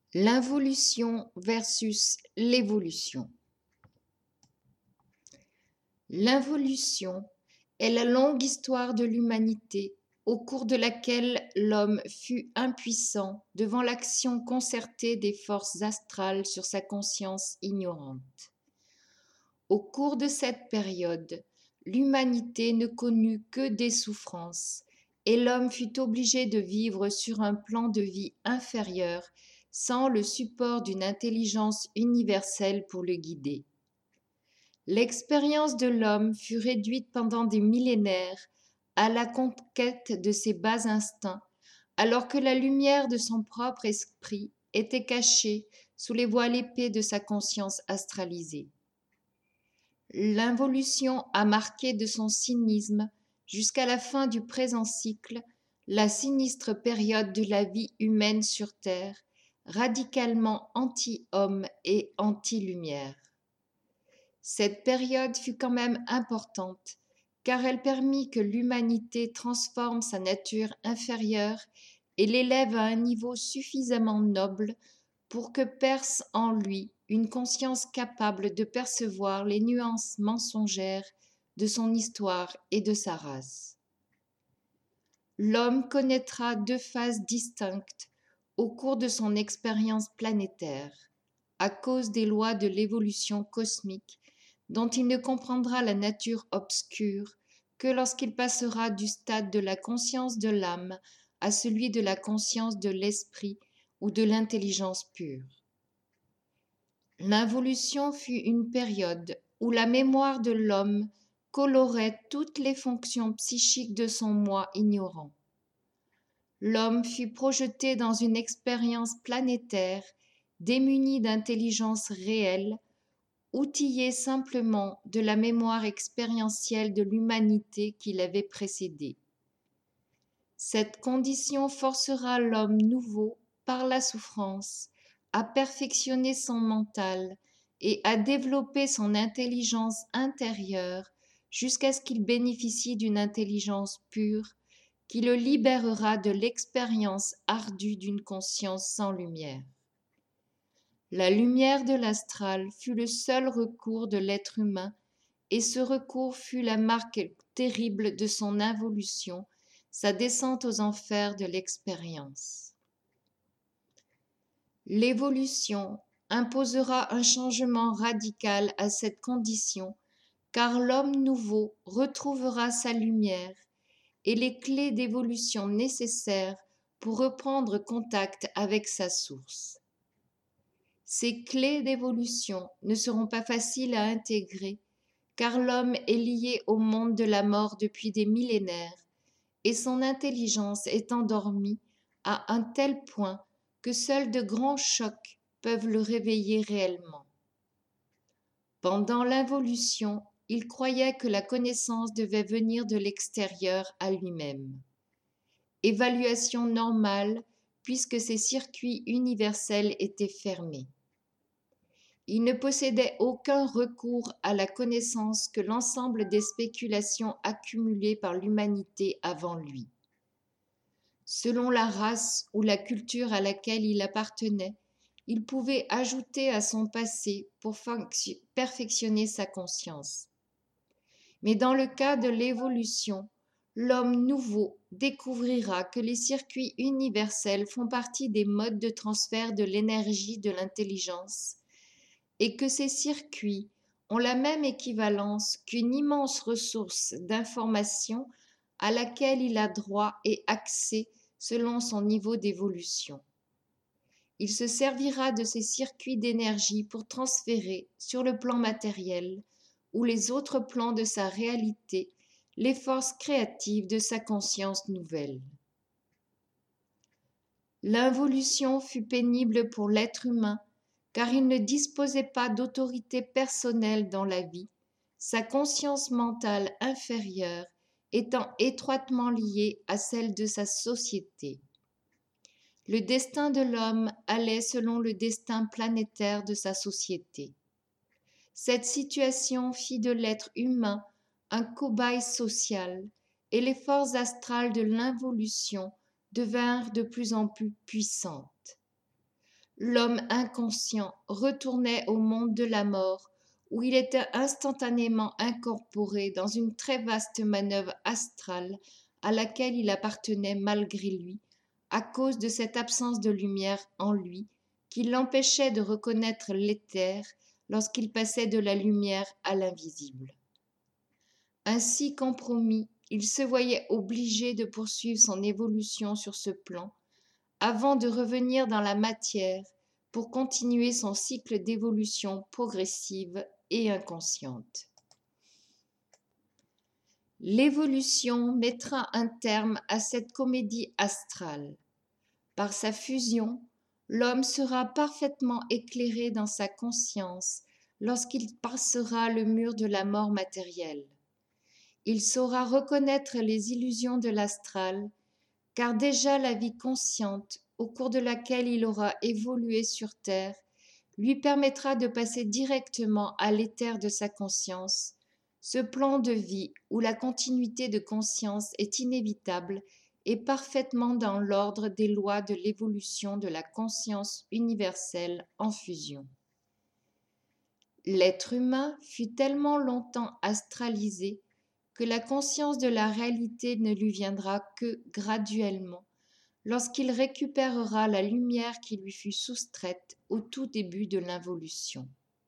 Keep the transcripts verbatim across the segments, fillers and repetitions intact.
L'involution versus l'évolution. L'involution est la longue histoire de l'humanité au cours de laquelle l'homme fut impuissant devant l'action concertée des forces astrales sur sa conscience ignorante. Au cours de cette période, l'humanité ne connut que des souffrances et l'homme fut obligé de vivre sur un plan de vie inférieur sans le support d'une intelligence universelle pour le guider. L'expérience de l'homme fut réduite pendant des millénaires à la conquête de ses bas instincts, alors que la lumière de son propre esprit était cachée sous les voiles épais de sa conscience astralisée. L'involution a marqué de son cynisme, jusqu'à la fin du présent cycle, la sinistre période de la vie humaine sur Terre, radicalement anti-homme et anti-lumière. Cette période fut quand même importante, car elle permit que l'humanité transforme sa nature inférieure et l'élève à un niveau suffisamment noble pour que perce en lui une conscience capable de percevoir les nuances mensongères de son histoire et de sa race. L'homme connaîtra deux phases distinctes au cours de son expérience planétaire, à cause des lois de l'évolution cosmique, dont il ne comprendra la nature obscure que lorsqu'il passera du stade de la conscience de l'âme à celui de la conscience de l'esprit ou de l'intelligence pure. L'involution fut une période où la mémoire de l'homme colorait toutes les fonctions psychiques de son moi ignorant. L'homme fut projeté dans une expérience planétaire démunie d'intelligence réelle, outillé simplement de la mémoire expérientielle de l'humanité qui l'avait précédé. Cette condition forcera l'homme nouveau, par la souffrance, à perfectionner son mental et à développer son intelligence intérieure jusqu'à ce qu'il bénéficie d'une intelligence pure qui le libérera de l'expérience ardue d'une conscience sans lumière. La lumière de l'astral fut le seul recours de l'être humain et ce recours fut la marque terrible de son involution, sa descente aux enfers de l'expérience. L'évolution imposera un changement radical à cette condition, car l'homme nouveau retrouvera sa lumière et les clés d'évolution nécessaires pour reprendre contact avec sa source. Ces clés d'évolution ne seront pas faciles à intégrer, car l'homme est lié au monde de la mort depuis des millénaires, et son intelligence est endormie à un tel point que seuls de grands chocs peuvent le réveiller réellement. Pendant l'involution, il croyait que la connaissance devait venir de l'extérieur à lui-même. Évaluation normale, puisque ses circuits universels étaient fermés. Il ne possédait aucun recours à la connaissance que l'ensemble des spéculations accumulées par l'humanité avant lui. Selon la race ou la culture à laquelle il appartenait, il pouvait ajouter à son passé pour perfectionner sa conscience. Mais dans le cas de l'évolution, l'homme nouveau découvrira que les circuits universels font partie des modes de transfert de l'énergie de l'intelligence et que ces circuits ont la même équivalence qu'une immense ressource d'information à laquelle il a droit et accès selon son niveau d'évolution. Il se servira de ces circuits d'énergie pour transférer sur le plan matériel ou les autres plans de sa réalité les forces créatives de sa conscience nouvelle. L'involution fut pénible pour l'être humain car il ne disposait pas d'autorité personnelle dans la vie, sa conscience mentale inférieure étant étroitement liée à celle de sa société. Le destin de l'homme allait selon le destin planétaire de sa société. Cette situation fit de l'être humain un cobaye social et les forces astrales de l'involution devinrent de plus en plus puissantes. l'homme inconscient retournait au monde de la mort, où il était instantanément incorporé dans une très vaste manœuvre astrale à laquelle il appartenait malgré lui, à cause de cette absence de lumière en lui qui l'empêchait de reconnaître l'éther lorsqu'il passait de la lumière à l'invisible. Ainsi compromis, il se voyait obligé de poursuivre son évolution sur ce plan, avant de revenir dans la matière pour continuer son cycle d'évolution progressive et inconsciente. L'évolution mettra un terme à cette comédie astrale. Par sa fusion, l'homme sera parfaitement éclairé dans sa conscience lorsqu'il passera le mur de la mort matérielle. Il saura reconnaître les illusions de l'astral, car déjà la vie consciente, au cours de laquelle il aura évolué sur Terre, lui permettra de passer directement à l'éther de sa conscience, ce plan de vie où la continuité de conscience est inévitable et parfaitement dans l'ordre des lois de l'évolution de la conscience universelle en fusion. L'être humain fut tellement longtemps astralisé que la conscience de la réalité ne lui viendra que graduellement, lorsqu'il récupérera la lumière qui lui fut soustraite au tout début de l'involution.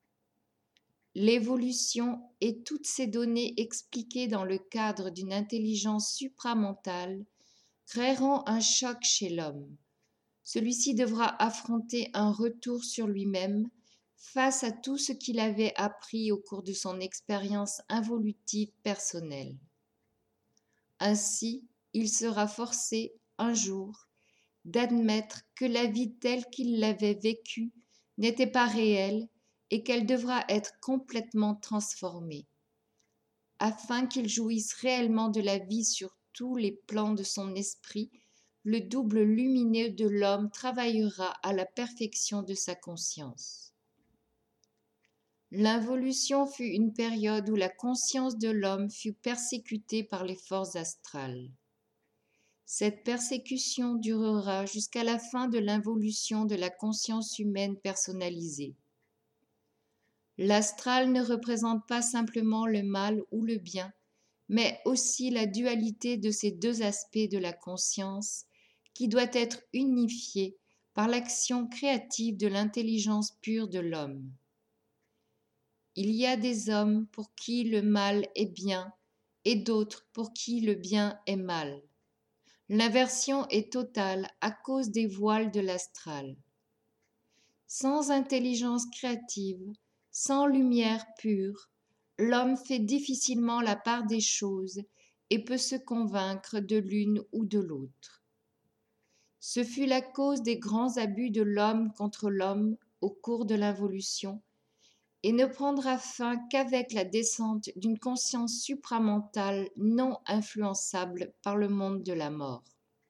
L'évolution et toutes ces données expliquées dans le cadre d'une intelligence supramentale créeront un choc chez l'homme. Celui-ci devra affronter un retour sur lui-même face à tout ce qu'il avait appris au cours de son expérience involutive personnelle. Ainsi, il sera forcé, un jour, d'admettre que la vie telle qu'il l'avait vécue n'était pas réelle et qu'elle devra être complètement transformée, afin qu'il jouisse réellement de la vie sur tous les plans de son esprit. Le double lumineux de l'homme travaillera à la perfection de sa conscience. L'involution fut une période où la conscience de l'homme fut persécutée par les forces astrales. Cette persécution durera jusqu'à la fin de l'involution de la conscience humaine personnalisée. L'astral ne représente pas simplement le mal ou le bien, mais aussi la dualité de ces deux aspects de la conscience qui doit être unifiée par l'action créative de l'intelligence pure de l'homme. Il y a des hommes pour qui le mal est bien et d'autres pour qui le bien est mal. L'inversion est totale à cause des voiles de l'astral. Sans intelligence créative, sans lumière pure, l'homme fait difficilement la part des choses et peut se convaincre de l'une ou de l'autre. Ce fut la cause des grands abus de l'homme contre l'homme au cours de l'involution et ne prendra fin qu'avec la descente d'une conscience supramentale non influençable par le monde de la mort.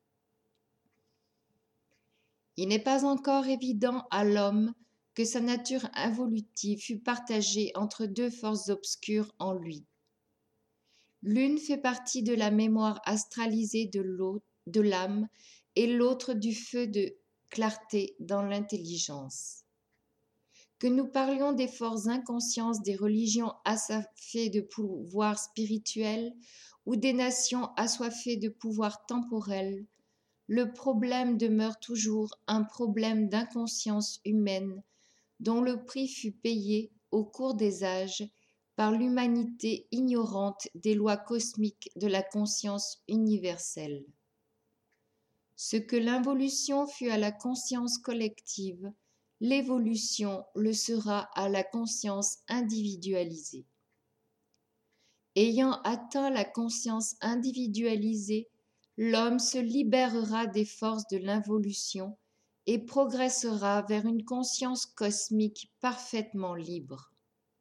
Il n'est pas encore évident à l'homme que sa nature involutive fut partagée entre deux forces obscures en lui. L'une fait partie de la mémoire astralisée de l'autre, de l'âme, et l'autre du feu de clarté dans l'intelligence. Que nous parlions des forces inconscientes des religions assoiffées de pouvoir spirituel ou des nations assoiffées de pouvoir temporel, le problème demeure toujours un problème d'inconscience humaine dont le prix fut payé au cours des âges par l'humanité ignorante des lois cosmiques de la conscience universelle. Ce que l'involution fut à la conscience collective, l'évolution le sera à la conscience individualisée. Ayant atteint la conscience individualisée, l'homme se libérera des forces de l'involution et progressera vers une conscience cosmique parfaitement libre.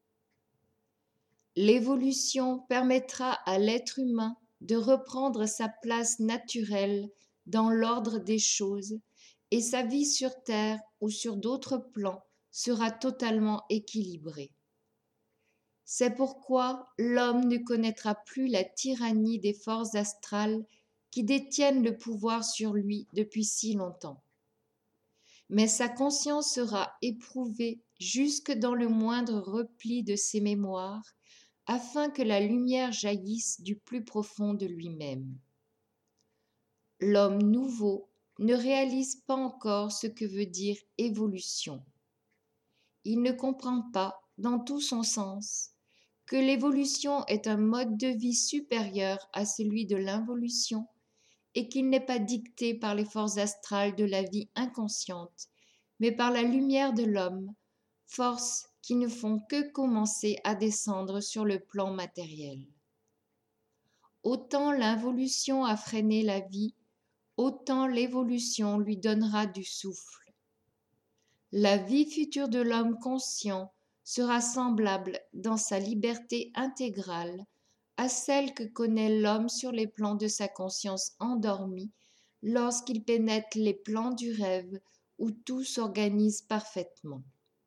L'évolution permettra à l'être humain de reprendre sa place naturelle dans l'ordre des choses et sa vie sur Terre ou sur d'autres plans sera totalement équilibrée. C'est pourquoi l'homme ne connaîtra plus la tyrannie des forces astrales qui détiennent le pouvoir sur lui depuis si longtemps. mais sa conscience sera éprouvée jusque dans le moindre repli de ses mémoires, afin que la lumière jaillisse du plus profond de lui-même. L'homme nouveau ne réalise pas encore ce que veut dire évolution. Il ne comprend pas, dans tout son sens, que l'évolution est un mode de vie supérieur à celui de l'involution et qu'il n'est pas dicté par les forces astrales de la vie inconsciente, mais par la lumière de l'homme, forces qui ne font que commencer à descendre sur le plan matériel. Autant l'involution a freiné la vie, autant l'évolution lui donnera du souffle. La vie future de l'homme conscient sera semblable dans sa liberté intégrale à celle que connaît l'homme sur les plans de sa conscience endormie lorsqu'il pénètre les plans du rêve où tout s'organise parfaitement.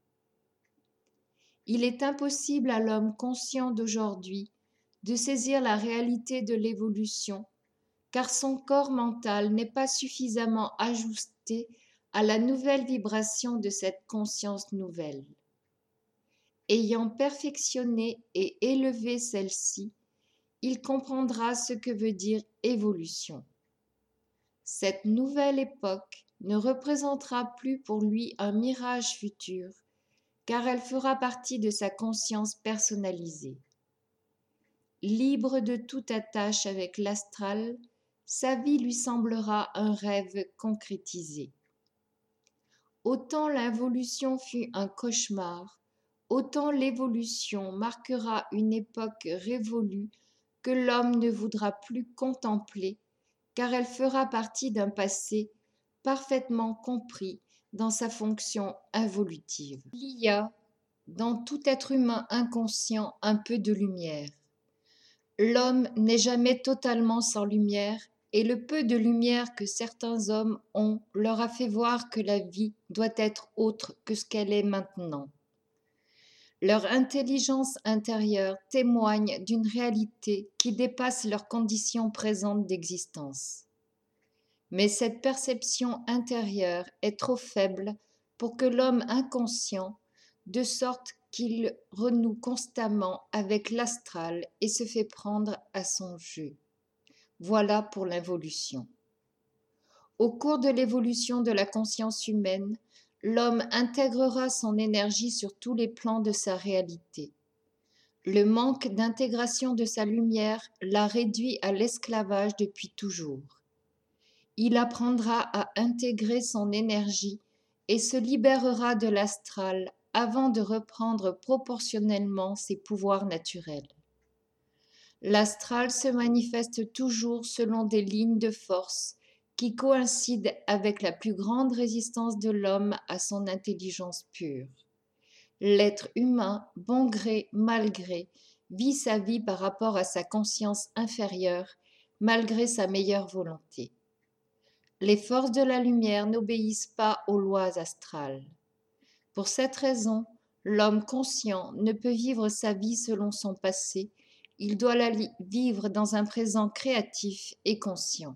Il est impossible à l'homme conscient d'aujourd'hui de saisir la réalité de l'évolution, car son corps mental n'est pas suffisamment ajusté à la nouvelle vibration de cette conscience nouvelle. Ayant perfectionné et élevé celle-ci, il comprendra ce que veut dire évolution. Cette nouvelle époque ne représentera plus pour lui un mirage futur, car elle fera partie de sa conscience personnalisée. Libre de toute attache avec l'astral, sa vie lui semblera un rêve concrétisé. Autant l'involution fut un cauchemar, autant l'évolution marquera une époque révolue que l'homme ne voudra plus contempler, car elle fera partie d'un passé parfaitement compris dans sa fonction involutive. Il y a dans tout être humain inconscient un peu de lumière. L'homme n'est jamais totalement sans lumière, et le peu de lumière que certains hommes ont leur a fait voir que la vie doit être autre que ce qu'elle est maintenant. Leur intelligence intérieure témoigne d'une réalité qui dépasse leurs conditions présentes d'existence. Mais cette perception intérieure est trop faible pour que l'homme inconscient, de sorte qu'il renoue constamment avec l'astral et se fait prendre à son jeu. Voilà pour l'involution. Au cours de l'évolution de la conscience humaine, l'homme intégrera son énergie sur tous les plans de sa réalité. Le manque d'intégration de sa lumière l'a réduit à l'esclavage depuis toujours. Il apprendra à intégrer son énergie et se libérera de l'astral avant de reprendre proportionnellement ses pouvoirs naturels. L'astral se manifeste toujours selon des lignes de force qui coïncident avec la plus grande résistance de l'homme à son intelligence pure. L'être humain, bon gré, mal gré, vit sa vie par rapport à sa conscience inférieure, malgré sa meilleure volonté. Les forces de la lumière n'obéissent pas aux lois astrales. Pour cette raison, l'homme conscient ne peut vivre sa vie selon son passé, il doit la vivre dans un présent créatif et conscient.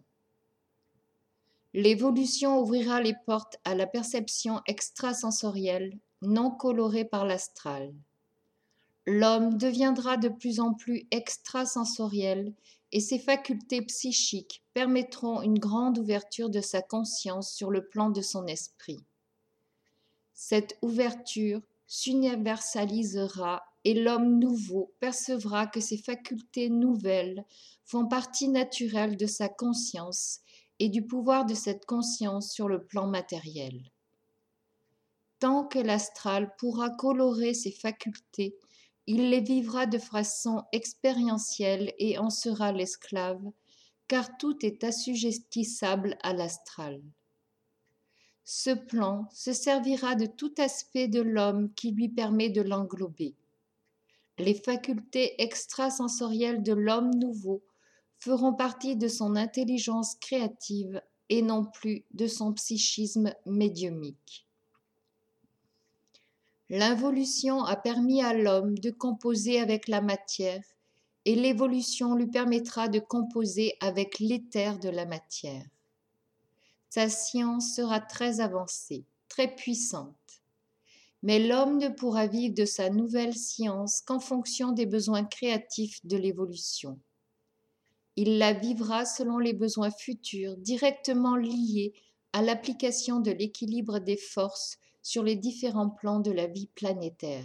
L'évolution ouvrira les portes à la perception extrasensorielle, non colorée par l'astral. L'homme deviendra de plus en plus extrasensoriel et ses facultés psychiques permettront une grande ouverture de sa conscience sur le plan de son esprit. Cette ouverture s'universalisera et l'homme nouveau percevra que ces facultés nouvelles font partie naturelle de sa conscience et du pouvoir de cette conscience sur le plan matériel. Tant que l'astral pourra colorer ses facultés, il les vivra de façon expérientielle et en sera l'esclave, car tout est assujettissable à l'astral. Ce plan se servira de tout aspect de l'homme qui lui permet de l'englober. Les facultés extrasensorielles de l'homme nouveau feront partie de son intelligence créative et non plus de son psychisme médiumique. L'involution a permis à l'homme de composer avec la matière et l'évolution lui permettra de composer avec l'éther de la matière. Sa science sera très avancée, très puissante. Mais l'homme ne pourra vivre de sa nouvelle science qu'en fonction des besoins créatifs de l'évolution. Il la vivra selon les besoins futurs directement liés à l'application de l'équilibre des forces sur les différents plans de la vie planétaire.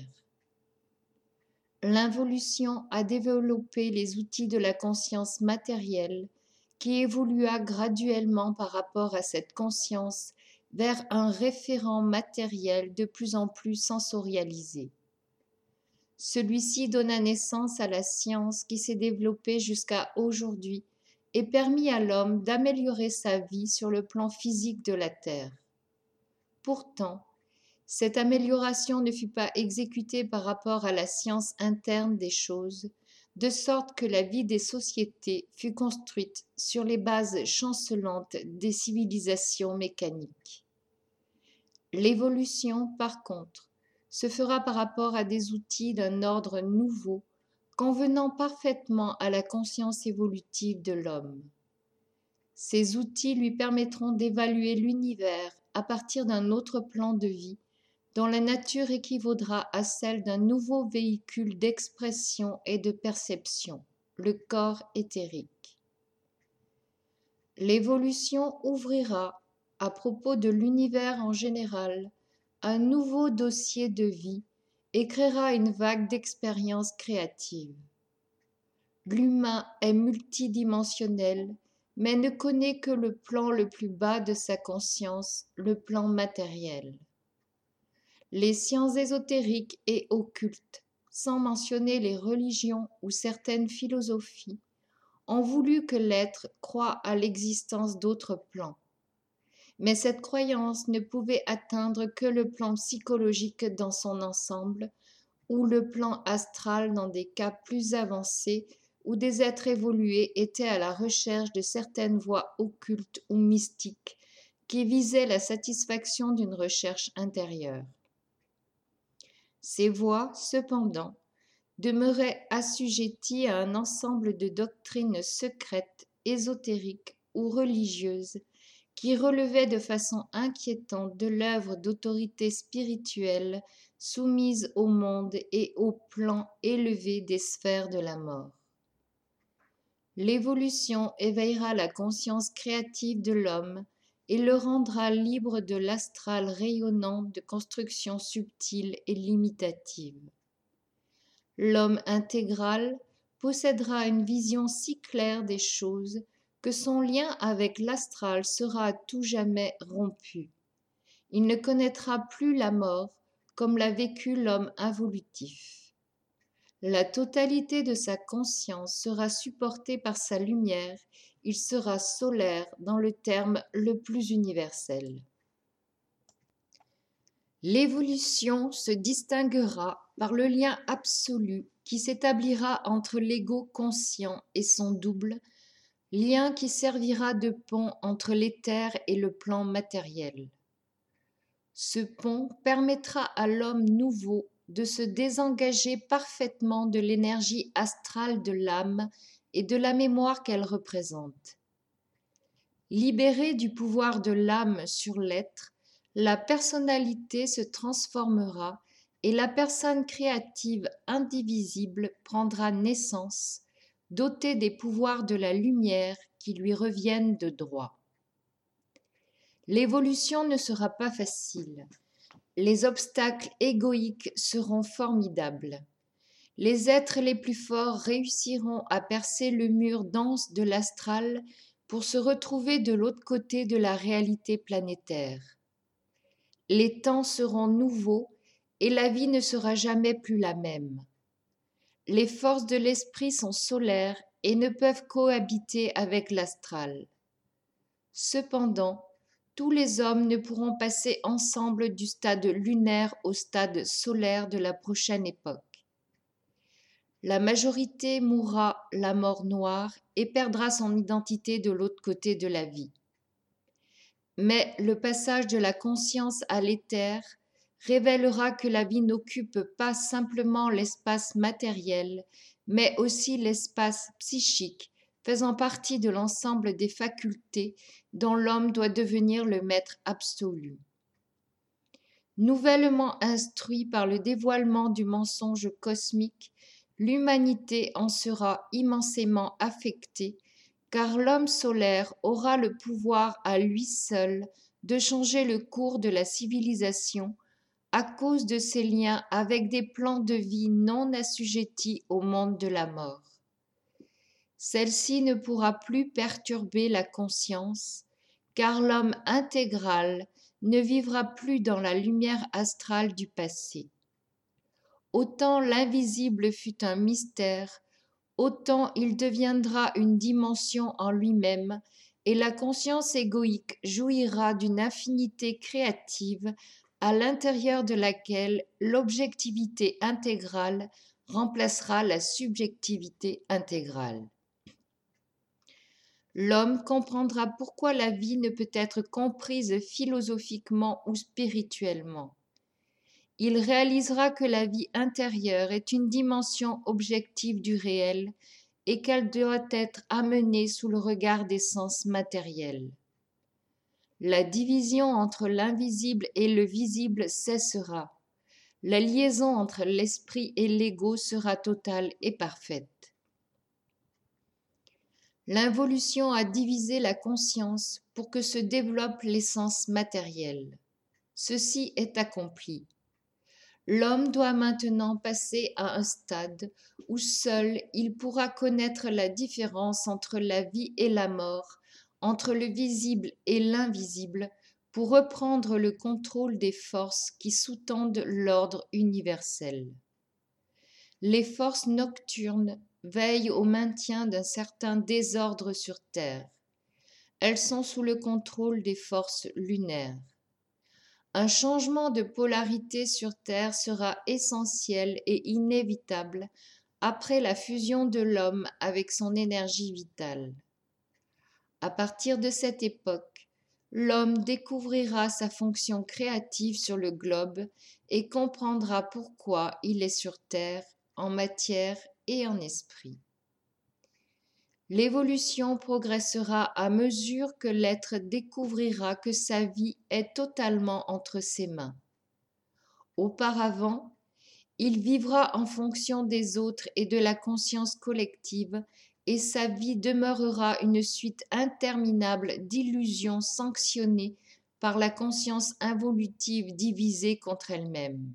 L'involution a développé les outils de la conscience matérielle qui évolua graduellement par rapport à cette conscience vers un référent matériel de plus en plus sensorialisé. Celui-ci donna naissance à la science qui s'est développée jusqu'à aujourd'hui et permis à l'homme d'améliorer sa vie sur le plan physique de la Terre. Pourtant, cette amélioration ne fut pas exécutée par rapport à la science interne des choses, de sorte que la vie des sociétés fut construite sur les bases chancelantes des civilisations mécaniques. L'évolution, par contre, se fera par rapport à des outils d'un ordre nouveau, convenant parfaitement à la conscience évolutive de l'homme. Ces outils lui permettront d'évaluer l'univers à partir d'un autre plan de vie, dont la nature équivaudra à celle d'un nouveau véhicule d'expression et de perception, le corps éthérique. L'évolution ouvrira, à propos de l'univers en général, un nouveau dossier de vie et créera une vague d'expériences créatives. L'humain est multidimensionnel, mais ne connaît que le plan le plus bas de sa conscience, le plan matériel. Les sciences ésotériques et occultes, sans mentionner les religions ou certaines philosophies, ont voulu que l'être croie à l'existence d'autres plans. Mais cette croyance ne pouvait atteindre que le plan psychologique dans son ensemble, ou le plan astral dans des cas plus avancés où des êtres évolués étaient à la recherche de certaines voies occultes ou mystiques qui visaient la satisfaction d'une recherche intérieure. Ces voies, cependant, demeuraient assujetties à un ensemble de doctrines secrètes, ésotériques ou religieuses qui relevaient de façon inquiétante de l'œuvre d'autorités spirituelles soumises au monde et au plan élevé des sphères de la mort. L'évolution éveillera la conscience créative de l'homme et le rendra libre de l'astral rayonnant de constructions subtiles et limitatives. L'homme intégral possédera une vision si claire des choses que son lien avec l'astral sera à tout jamais rompu. Il ne connaîtra plus la mort comme l'a vécu l'homme involutif. La totalité de sa conscience sera supportée par sa lumière, il sera solaire dans le terme le plus universel. L'évolution se distinguera par le lien absolu qui s'établira entre l'ego conscient et son double, lien qui servira de pont entre l'éther et le plan matériel. Ce pont permettra à l'homme nouveau de se désengager parfaitement de l'énergie astrale de l'âme et de la mémoire qu'elle représente. Libéré du pouvoir de l'âme sur l'être, la personnalité se transformera et la personne créative indivisible prendra naissance, dotée des pouvoirs de la lumière qui lui reviennent de droit. L'évolution ne sera pas facile. Les obstacles égoïques seront formidables. Les êtres les plus forts réussiront à percer le mur dense de l'astral pour se retrouver de l'autre côté de la réalité planétaire. Les temps seront nouveaux et la vie ne sera jamais plus la même. Les forces de l'esprit sont solaires et ne peuvent cohabiter avec l'astral. Cependant, tous les hommes ne pourront passer ensemble du stade lunaire au stade solaire de la prochaine époque. La majorité mourra la mort noire et perdra son identité de l'autre côté de la vie. Mais le passage de la conscience à l'éther révélera que la vie n'occupe pas simplement l'espace matériel, mais aussi l'espace psychique, faisant partie de l'ensemble des facultés dont l'homme doit devenir le maître absolu. Nouvellement instruit par le dévoilement du mensonge cosmique, l'humanité en sera immensément affectée, car l'homme solaire aura le pouvoir à lui seul de changer le cours de la civilisation à cause de ses liens avec des plans de vie non assujettis au monde de la mort. Celle-ci ne pourra plus perturber la conscience, car l'homme intégral ne vivra plus dans la lumière astrale du passé. Autant l'invisible fut un mystère, autant il deviendra une dimension en lui-même, et la conscience égoïque jouira d'une infinité créative à l'intérieur de laquelle l'objectivité intégrale remplacera la subjectivité intégrale. L'homme comprendra pourquoi la vie ne peut être comprise philosophiquement ou spirituellement. Il réalisera que la vie intérieure est une dimension objective du réel et qu'elle doit être amenée sous le regard des sens matériels. La division entre l'invisible et le visible cessera. La liaison entre l'esprit et l'ego sera totale et parfaite. L'involution a divisé la conscience pour que se développe l'essence matérielle. Ceci est accompli. L'homme doit maintenant passer à un stade où seul il pourra connaître la différence entre la vie et la mort, entre le visible et l'invisible, pour reprendre le contrôle des forces qui sous-tendent l'ordre universel. Les forces nocturnes veillent au maintien d'un certain désordre sur Terre. Elles sont sous le contrôle des forces lunaires. Un changement de polarité sur Terre sera essentiel et inévitable après la fusion de l'homme avec son énergie vitale. À partir de cette époque, l'homme découvrira sa fonction créative sur le globe et comprendra pourquoi il est sur Terre, en matière et en esprit. L'évolution progressera à mesure que l'être découvrira que sa vie est totalement entre ses mains. Auparavant, il vivra en fonction des autres et de la conscience collective, et sa vie demeurera une suite interminable d'illusions sanctionnées par la conscience involutive divisée contre elle-même.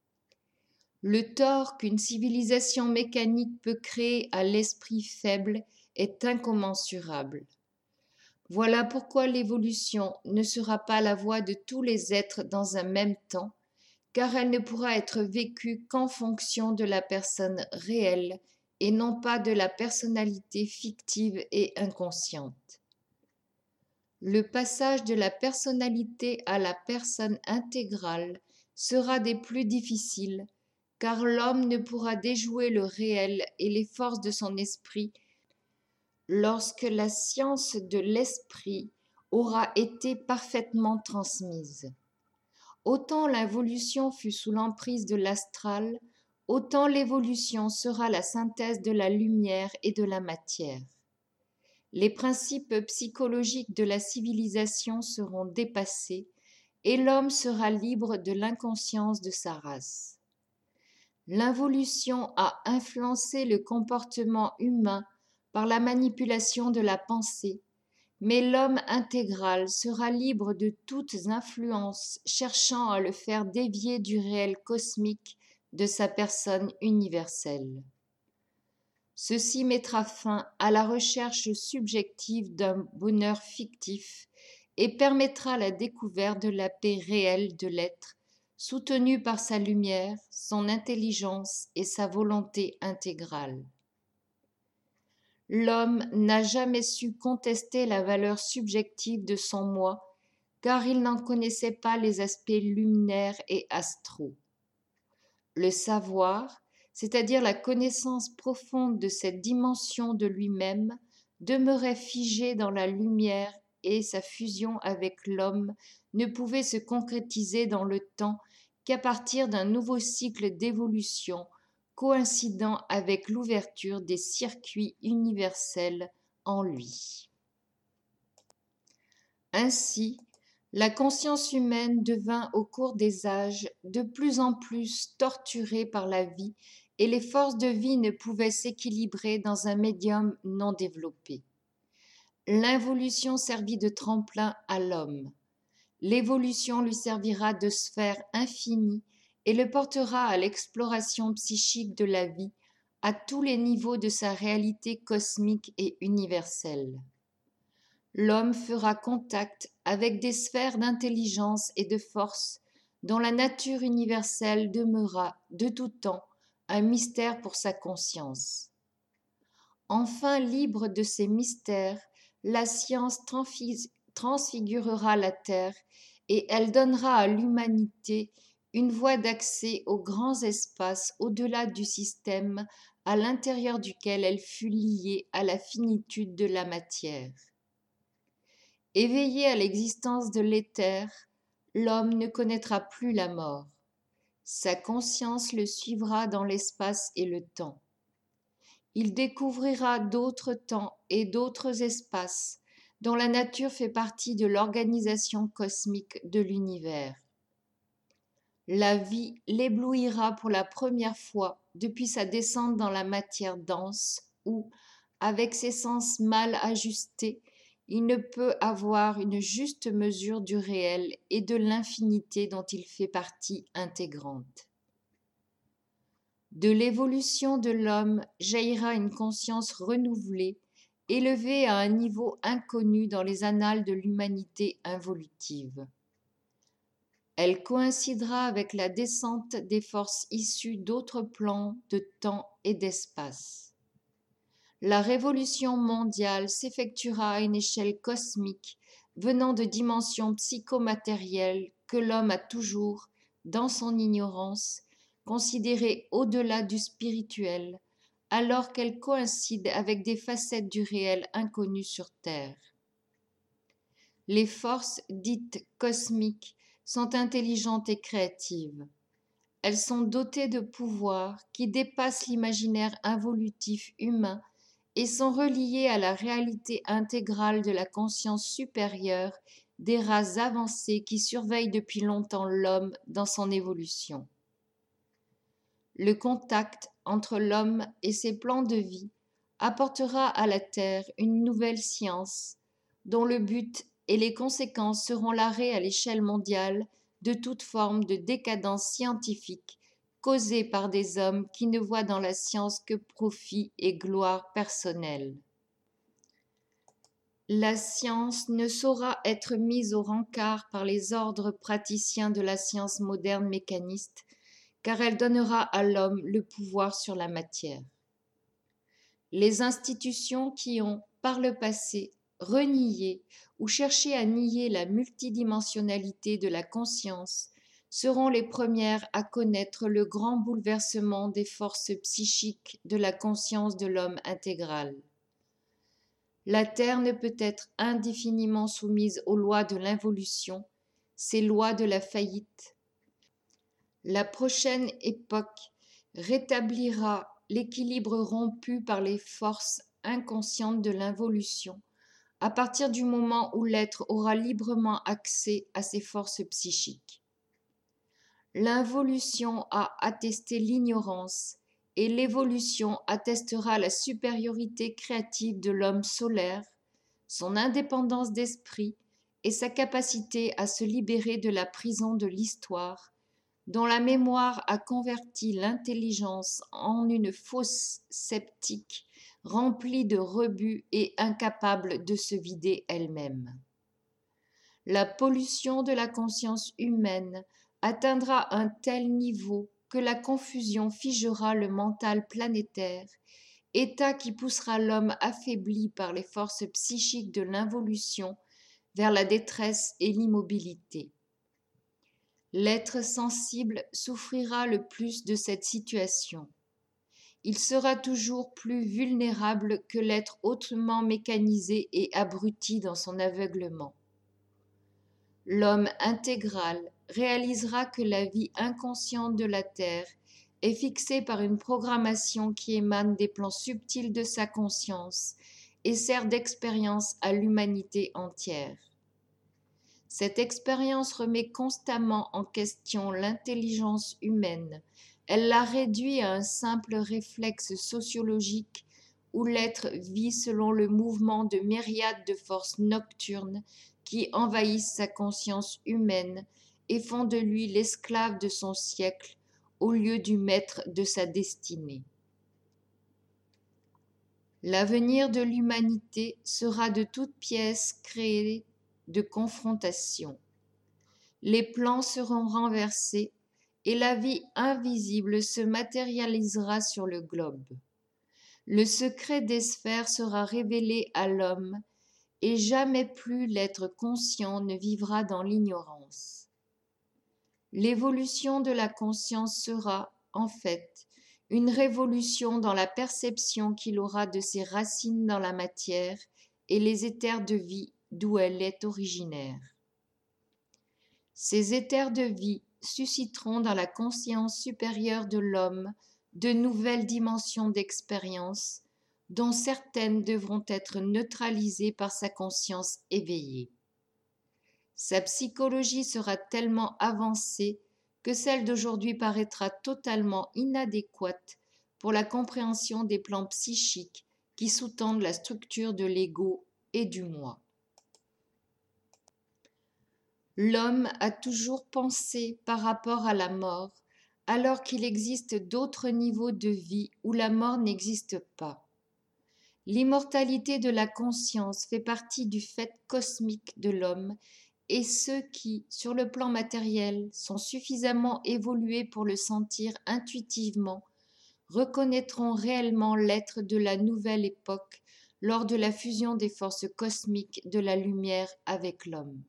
Le tort qu'une civilisation mécanique peut créer à l'esprit faible est incommensurable. Voilà pourquoi l'évolution ne sera pas la voie de tous les êtres dans un même temps, car elle ne pourra être vécue qu'en fonction de la personne réelle et non pas de la personnalité fictive et inconsciente. Le passage de la personnalité à la personne intégrale sera des plus difficiles, car l'homme ne pourra déjouer le réel et les forces de son esprit lorsque la science de l'esprit aura été parfaitement transmise. Autant l'involution fut sous l'emprise de l'astral, autant l'évolution sera la synthèse de la lumière et de la matière. Les principes psychologiques de la civilisation seront dépassés et l'homme sera libre de l'inconscience de sa race. L'involution a influencé le comportement humain par la manipulation de la pensée, mais l'homme intégral sera libre de toutes influences cherchant à le faire dévier du réel cosmique de sa personne universelle. Ceci mettra fin à la recherche subjective d'un bonheur fictif et permettra la découverte de la paix réelle de l'être, soutenue par sa lumière, son intelligence et sa volonté intégrale. L'homme n'a jamais su contester la valeur subjective de son moi, car il n'en connaissait pas les aspects luminaires et astraux. Le savoir, c'est-à-dire la connaissance profonde de cette dimension de lui-même, demeurait figé dans la lumière et sa fusion avec l'homme ne pouvait se concrétiser dans le temps qu'à partir d'un nouveau cycle d'évolution coïncidant avec l'ouverture des circuits universels en lui. Ainsi, La conscience humaine devint au cours des âges de plus en plus torturée par la vie et les forces de vie ne pouvaient s'équilibrer dans un médium non développé. L'involution servit de tremplin à l'homme. L'évolution lui servira de sphère infinie et le portera à l'exploration psychique de la vie à tous les niveaux de sa réalité cosmique et universelle. L'homme fera contact avec des sphères d'intelligence et de force dont la nature universelle demeura de tout temps un mystère pour sa conscience. Enfin libre de ces mystères, la science transfigurera la terre et elle donnera à l'humanité une voie d'accès aux grands espaces au-delà du système à l'intérieur duquel elle fut liée à la finitude de la matière. Éveillé à l'existence de l'éther, l'homme ne connaîtra plus la mort. Sa conscience le suivra dans l'espace et le temps. Il découvrira d'autres temps et d'autres espaces dont la nature fait partie de l'organisation cosmique de l'univers. La vie l'éblouira pour la première fois depuis sa descente dans la matière dense où, avec ses sens mal ajustés, il ne peut avoir une juste mesure du réel et de l'infinité dont il fait partie intégrante. De l'évolution de l'homme jaillira une conscience renouvelée, élevée à un niveau inconnu dans les annales de l'humanité involutive. Elle coïncidera avec la descente des forces issues d'autres plans de temps et d'espace. La révolution mondiale s'effectuera à une échelle cosmique venant de dimensions psychomatérielles que l'homme a toujours, dans son ignorance, considérées au-delà du spirituel, alors qu'elles coïncident avec des facettes du réel inconnues sur Terre. Les forces dites cosmiques sont intelligentes et créatives. Elles sont dotées de pouvoirs qui dépassent l'imaginaire involutif humain et sont reliées à la réalité intégrale de la conscience supérieure des races avancées qui surveillent depuis longtemps l'homme dans son évolution. Le contact entre l'homme et ses plans de vie apportera à la Terre une nouvelle science dont le but et les conséquences seront l'arrêt à l'échelle mondiale de toute forme de décadence scientifique causée par des hommes qui ne voient dans la science que profit et gloire personnelle. La science ne saura être mise au rencard par les ordres praticiens de la science moderne mécaniste, car elle donnera à l'homme le pouvoir sur la matière. Les institutions qui ont, par le passé, renié ou cherché à nier la multidimensionnalité de la conscience seront les premières à connaître le grand bouleversement des forces psychiques de la conscience de l'homme intégral. La Terre ne peut être indéfiniment soumise aux lois de l'involution, ces lois de la faillite. La prochaine époque rétablira l'équilibre rompu par les forces inconscientes de l'involution, à partir du moment où l'être aura librement accès à ses forces psychiques. L'involution a attesté l'ignorance et l'évolution attestera la supériorité créative de l'homme solaire, son indépendance d'esprit et sa capacité à se libérer de la prison de l'histoire, dont la mémoire a converti l'intelligence en une fosse sceptique, remplie de rebuts et incapable de se vider elle-même. La pollution de la conscience humaine atteindra un tel niveau que la confusion figera le mental planétaire, état qui poussera l'homme affaibli par les forces psychiques de l'involution vers la détresse et l'immobilité. L'être sensible souffrira le plus de cette situation. Il sera toujours plus vulnérable que l'être hautement mécanisé et abruti dans son aveuglement. L'homme intégral réalisera que la vie inconsciente de la Terre est fixée par une programmation qui émane des plans subtils de sa conscience et sert d'expérience à l'humanité entière. Cette expérience remet constamment en question l'intelligence humaine. Elle la réduit à un simple réflexe sociologique où l'être vit selon le mouvement de myriades de forces nocturnes qui envahissent sa conscience humaine et font de lui l'esclave de son siècle au lieu du maître de sa destinée. L'avenir de l'humanité sera de toutes pièces créé de confrontation. Les plans seront renversés et la vie invisible se matérialisera sur le globe. Le secret des sphères sera révélé à l'homme et jamais plus l'être conscient ne vivra dans l'ignorance. L'évolution de la conscience sera, en fait, une révolution dans la perception qu'il aura de ses racines dans la matière et les éthers de vie d'où elle est originaire. Ces éthers de vie susciteront dans la conscience supérieure de l'homme de nouvelles dimensions d'expérience dont certaines devront être neutralisées par sa conscience éveillée. Sa psychologie sera tellement avancée que celle d'aujourd'hui paraîtra totalement inadéquate pour la compréhension des plans psychiques qui sous-tendent la structure de l'ego et du moi. L'homme a toujours pensé par rapport à la mort, alors qu'il existe d'autres niveaux de vie où la mort n'existe pas. L'immortalité de la conscience fait partie du fait cosmique de l'homme et ceux qui, sur le plan matériel, sont suffisamment évolués pour le sentir intuitivement, reconnaîtront réellement l'être de la nouvelle époque lors de la fusion des forces cosmiques de la lumière avec l'homme.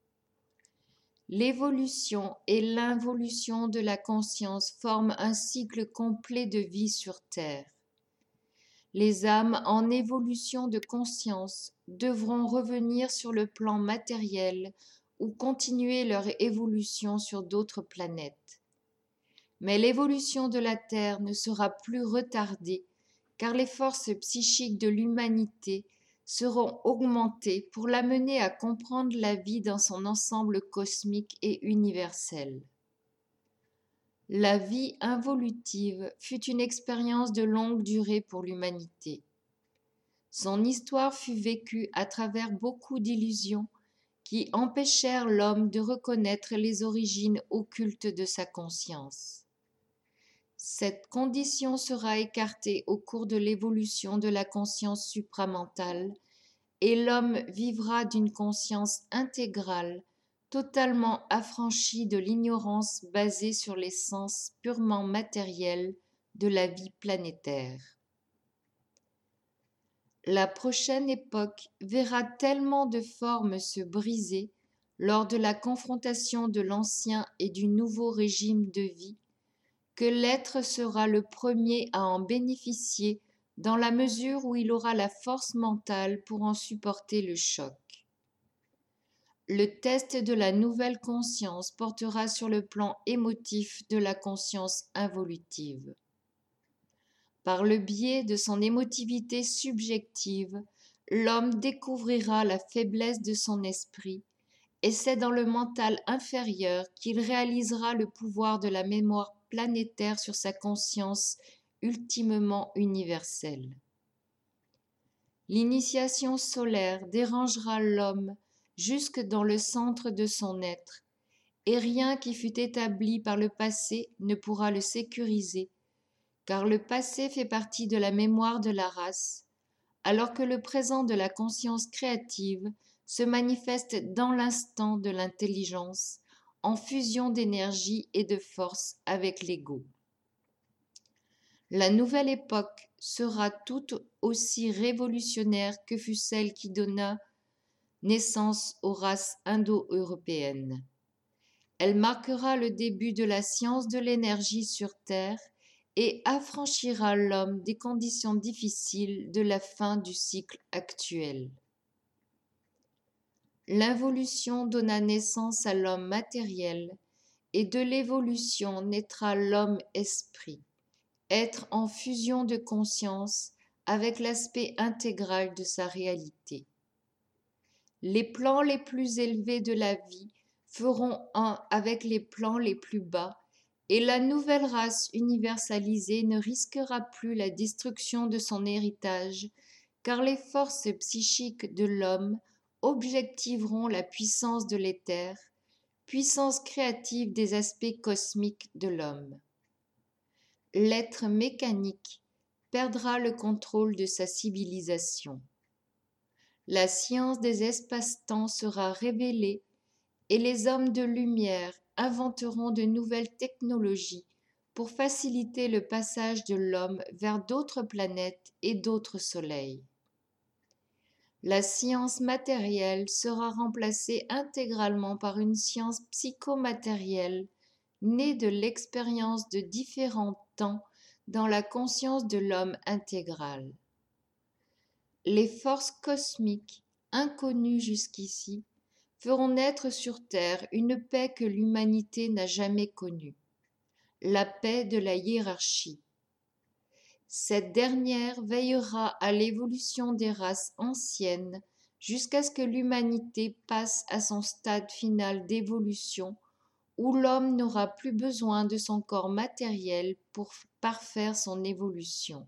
L'évolution et l'involution de la conscience forment un cycle complet de vie sur Terre. Les âmes en évolution de conscience devront revenir sur le plan matériel ou continuer leur évolution sur d'autres planètes. Mais l'évolution de la Terre ne sera plus retardée car les forces psychiques de l'humanité seront augmentées pour l'amener à comprendre la vie dans son ensemble cosmique et universel. La vie involutive fut une expérience de longue durée pour l'humanité. Son histoire fut vécue à travers beaucoup d'illusions qui empêchèrent l'homme de reconnaître les origines occultes de sa conscience. Cette condition sera écartée au cours de l'évolution de la conscience supramentale et l'homme vivra d'une conscience intégrale, totalement affranchie de l'ignorance basée sur les sens purement matériels de la vie planétaire. La prochaine époque verra tellement de formes se briser lors de la confrontation de l'ancien et du nouveau régime de vie que l'être sera le premier à en bénéficier dans la mesure où il aura la force mentale pour en supporter le choc. Le test de la nouvelle conscience portera sur le plan émotif de la conscience involutive. Par le biais de son émotivité subjective, l'homme découvrira la faiblesse de son esprit et c'est dans le mental inférieur qu'il réalisera le pouvoir de la mémoire planétaire sur sa conscience ultimement universelle. L'initiation solaire dérangera l'homme jusque dans le centre de son être, et rien qui fut établi par le passé ne pourra le sécuriser, car le passé fait partie de la mémoire de la race, alors que le présent de la conscience créative se manifeste dans l'instant de l'intelligence, en fusion d'énergie et de force avec l'ego. La nouvelle époque sera tout aussi révolutionnaire que fut celle qui donna naissance aux races indo-européennes. Elle marquera le début de la science de l'énergie sur Terre et affranchira l'homme des conditions difficiles de la fin du cycle actuel. L'involution donna naissance à l'homme matériel et de l'évolution naîtra l'homme-esprit, être en fusion de conscience avec l'aspect intégral de sa réalité. Les plans les plus élevés de la vie feront un avec les plans les plus bas, et la nouvelle race universalisée ne risquera plus la destruction de son héritage, car les forces psychiques de l'homme objectiveront la puissance de l'éther, puissance créative des aspects cosmiques de l'homme. L'être mécanique perdra le contrôle de sa civilisation. La science des espaces-temps sera révélée et les hommes de lumière inventeront de nouvelles technologies pour faciliter le passage de l'homme vers d'autres planètes et d'autres soleils. La science matérielle sera remplacée intégralement par une science psychomatérielle née de l'expérience de différents temps dans la conscience de l'homme intégral. Les forces cosmiques, inconnues jusqu'ici, feront naître sur Terre une paix que l'humanité n'a jamais connue, la paix de la hiérarchie. Cette dernière veillera à l'évolution des races anciennes jusqu'à ce que l'humanité passe à son stade final d'évolution où l'homme n'aura plus besoin de son corps matériel pour parfaire son évolution.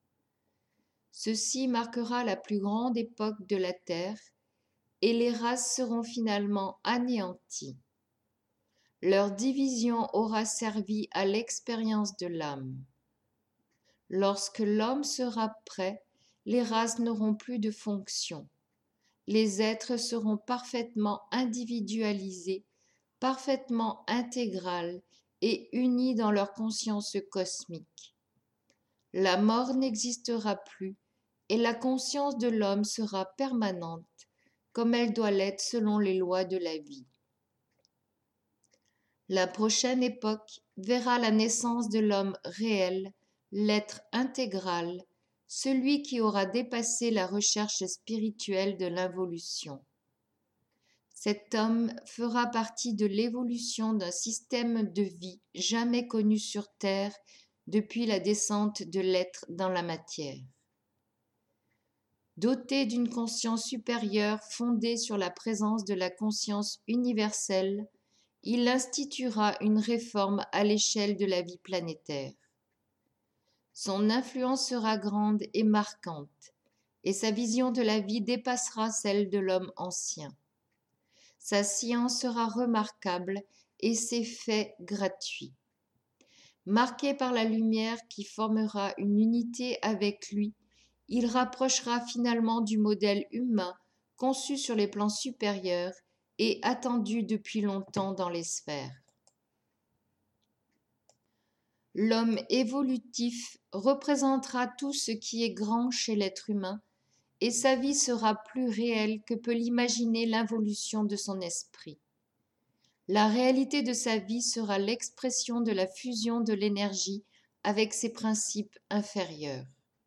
Ceci marquera la plus grande époque de la Terre et les races seront finalement anéanties. Leur division aura servi à l'expérience de l'âme. Lorsque l'homme sera prêt, les races n'auront plus de fonction. Les êtres seront parfaitement individualisés, parfaitement intégral et unis dans leur conscience cosmique. La mort n'existera plus et la conscience de l'homme sera permanente, comme elle doit l'être selon les lois de la vie. La prochaine époque verra la naissance de l'homme réel, l'être intégral, celui qui aura dépassé la recherche spirituelle de l'involution. Cet homme fera partie de l'évolution d'un système de vie jamais connu sur Terre depuis la descente de l'être dans la matière. Doté d'une conscience supérieure fondée sur la présence de la conscience universelle, il instituera une réforme à l'échelle de la vie planétaire. Son influence sera grande et marquante, et sa vision de la vie dépassera celle de l'homme ancien. Sa science sera remarquable et ses faits gratuits. Marqué par la lumière qui formera une unité avec lui, il rapprochera finalement du modèle humain conçu sur les plans supérieurs et attendu depuis longtemps dans les sphères. L'homme évolutif représentera tout ce qui est grand chez l'être humain et sa vie sera plus réelle que peut l'imaginer l'involution de son esprit. La réalité de sa vie sera l'expression de la fusion de l'énergie avec ses principes inférieurs.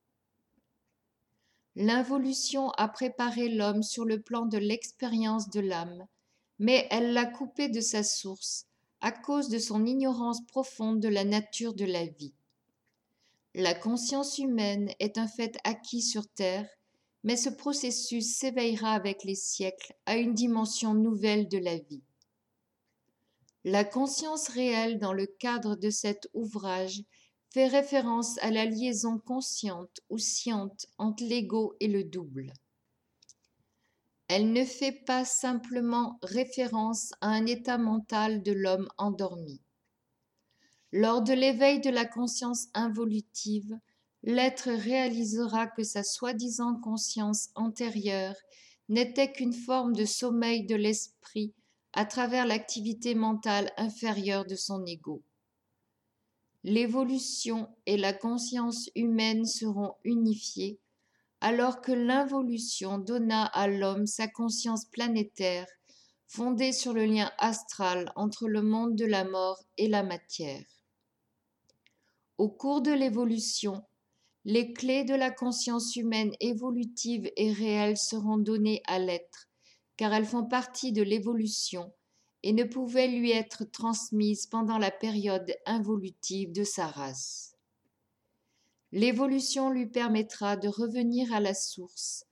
L'involution a préparé l'homme sur le plan de l'expérience de l'âme, mais elle l'a coupé de sa source à cause de son ignorance profonde de la nature de la vie. La conscience humaine est un fait acquis sur Terre, mais ce processus s'éveillera avec les siècles à une dimension nouvelle de la vie. La conscience réelle dans le cadre de cet ouvrage fait référence à la liaison consciente ou sciente entre l'ego et le double. Elle ne fait pas simplement référence à un état mental de l'homme endormi. Lors de l'éveil de la conscience involutive, l'être réalisera que sa soi-disant conscience antérieure n'était qu'une forme de sommeil de l'esprit à travers l'activité mentale inférieure de son ego. L'évolution et la conscience humaine seront unifiées, alors que l'involution donna à l'homme sa conscience planétaire, fondée sur le lien astral entre le monde de la mort et la matière. Au cours de l'évolution, les clés de la conscience humaine évolutive et réelle seront données à l'être, car elles font partie de l'évolution et ne pouvaient lui être transmises pendant la période involutive de sa race. L'évolution lui permettra de revenir à la source,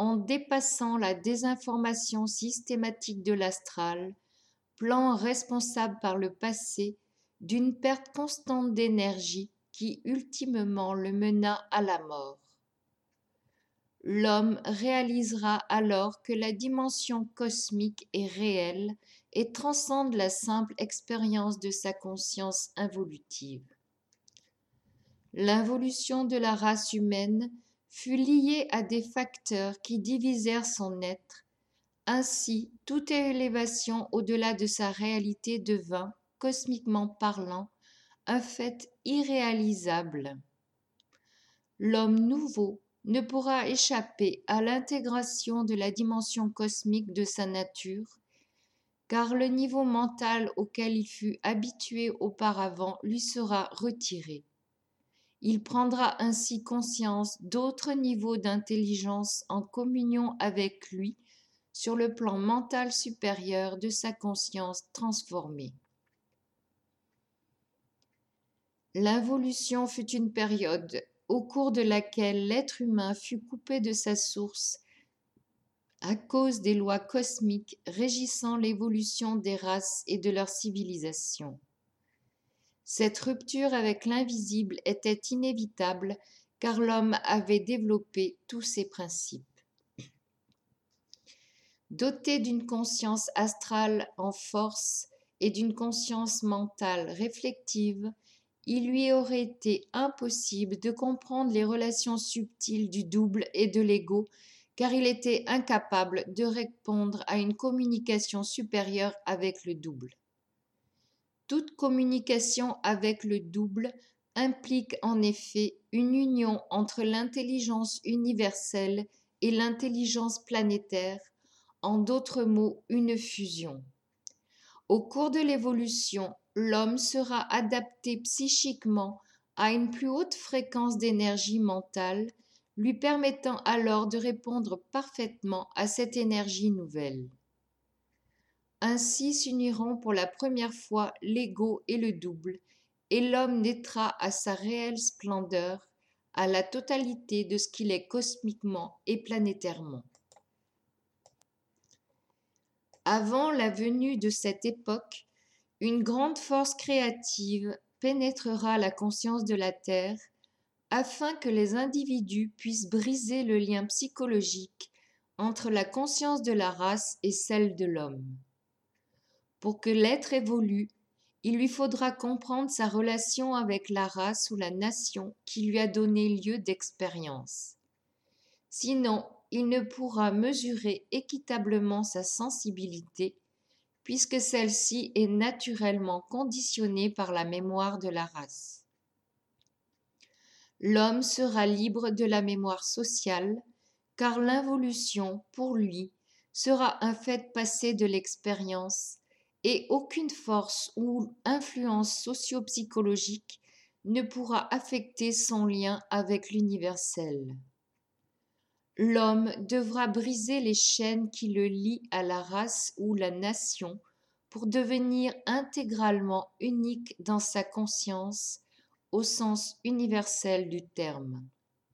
en dépassant la désinformation systématique de l'astral, plan responsable par le passé d'une perte constante d'énergie qui ultimement le mena à la mort. L'homme réalisera alors que la dimension cosmique est réelle et transcende la simple expérience de sa conscience involutive. L'involution de la race humaine fut liée à des facteurs qui divisèrent son être. Ainsi, toute élévation au-delà de sa réalité devint, cosmiquement parlant, un fait irréalisable. L'homme nouveau ne pourra échapper à l'intégration de la dimension cosmique de sa nature, car le niveau mental auquel il fut habitué auparavant lui sera retiré. Il prendra ainsi conscience d'autres niveaux d'intelligence en communion avec lui sur le plan mental supérieur de sa conscience transformée. L'involution fut une période au cours de laquelle l'être humain fut coupé de sa source à cause des lois cosmiques régissant l'évolution des races et de leur civilisation. Cette rupture avec l'invisible était inévitable car l'homme avait développé tous ses principes. Doté d'une conscience astrale en force et d'une conscience mentale réflexive, il lui aurait été impossible de comprendre les relations subtiles du double et de l'ego, car il était incapable de répondre à une communication supérieure avec le double. Toute communication avec le double implique en effet une union entre l'intelligence universelle et l'intelligence planétaire, en d'autres mots, une fusion. Au cours de l'évolution, l'homme sera adapté psychiquement à une plus haute fréquence d'énergie mentale, lui permettant alors de répondre parfaitement à cette énergie nouvelle. Ainsi s'uniront pour la première fois l'ego et le double, et l'homme naîtra à sa réelle splendeur, à la totalité de ce qu'il est cosmiquement et planétairement. Avant la venue de cette époque, une grande force créative pénétrera la conscience de la Terre afin que les individus puissent briser le lien psychologique entre la conscience de la race et celle de l'homme. Pour que l'être évolue, il lui faudra comprendre sa relation avec la race ou la nation qui lui a donné lieu d'expérience. Sinon, il ne pourra mesurer équitablement sa sensibilité, puisque celle-ci est naturellement conditionnée par la mémoire de la race. L'homme sera libre de la mémoire sociale, car l'involution, pour lui, sera un fait passé de l'expérience, et aucune force ou influence socio-psychologique ne pourra affecter son lien avec l'universel. L'homme devra briser les chaînes qui le lient à la race ou la nation pour devenir intégralement unique dans sa conscience au sens universel du terme.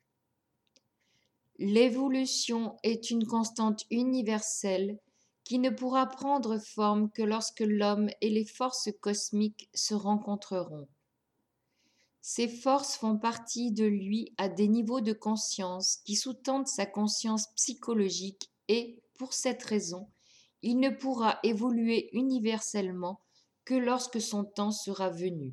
L'évolution est une constante universelle qui ne pourra prendre forme que lorsque l'homme et les forces cosmiques se rencontreront. Ces forces font partie de lui à des niveaux de conscience qui sous-tendent sa conscience psychologique et, pour cette raison, il ne pourra évoluer universellement que lorsque son temps sera venu.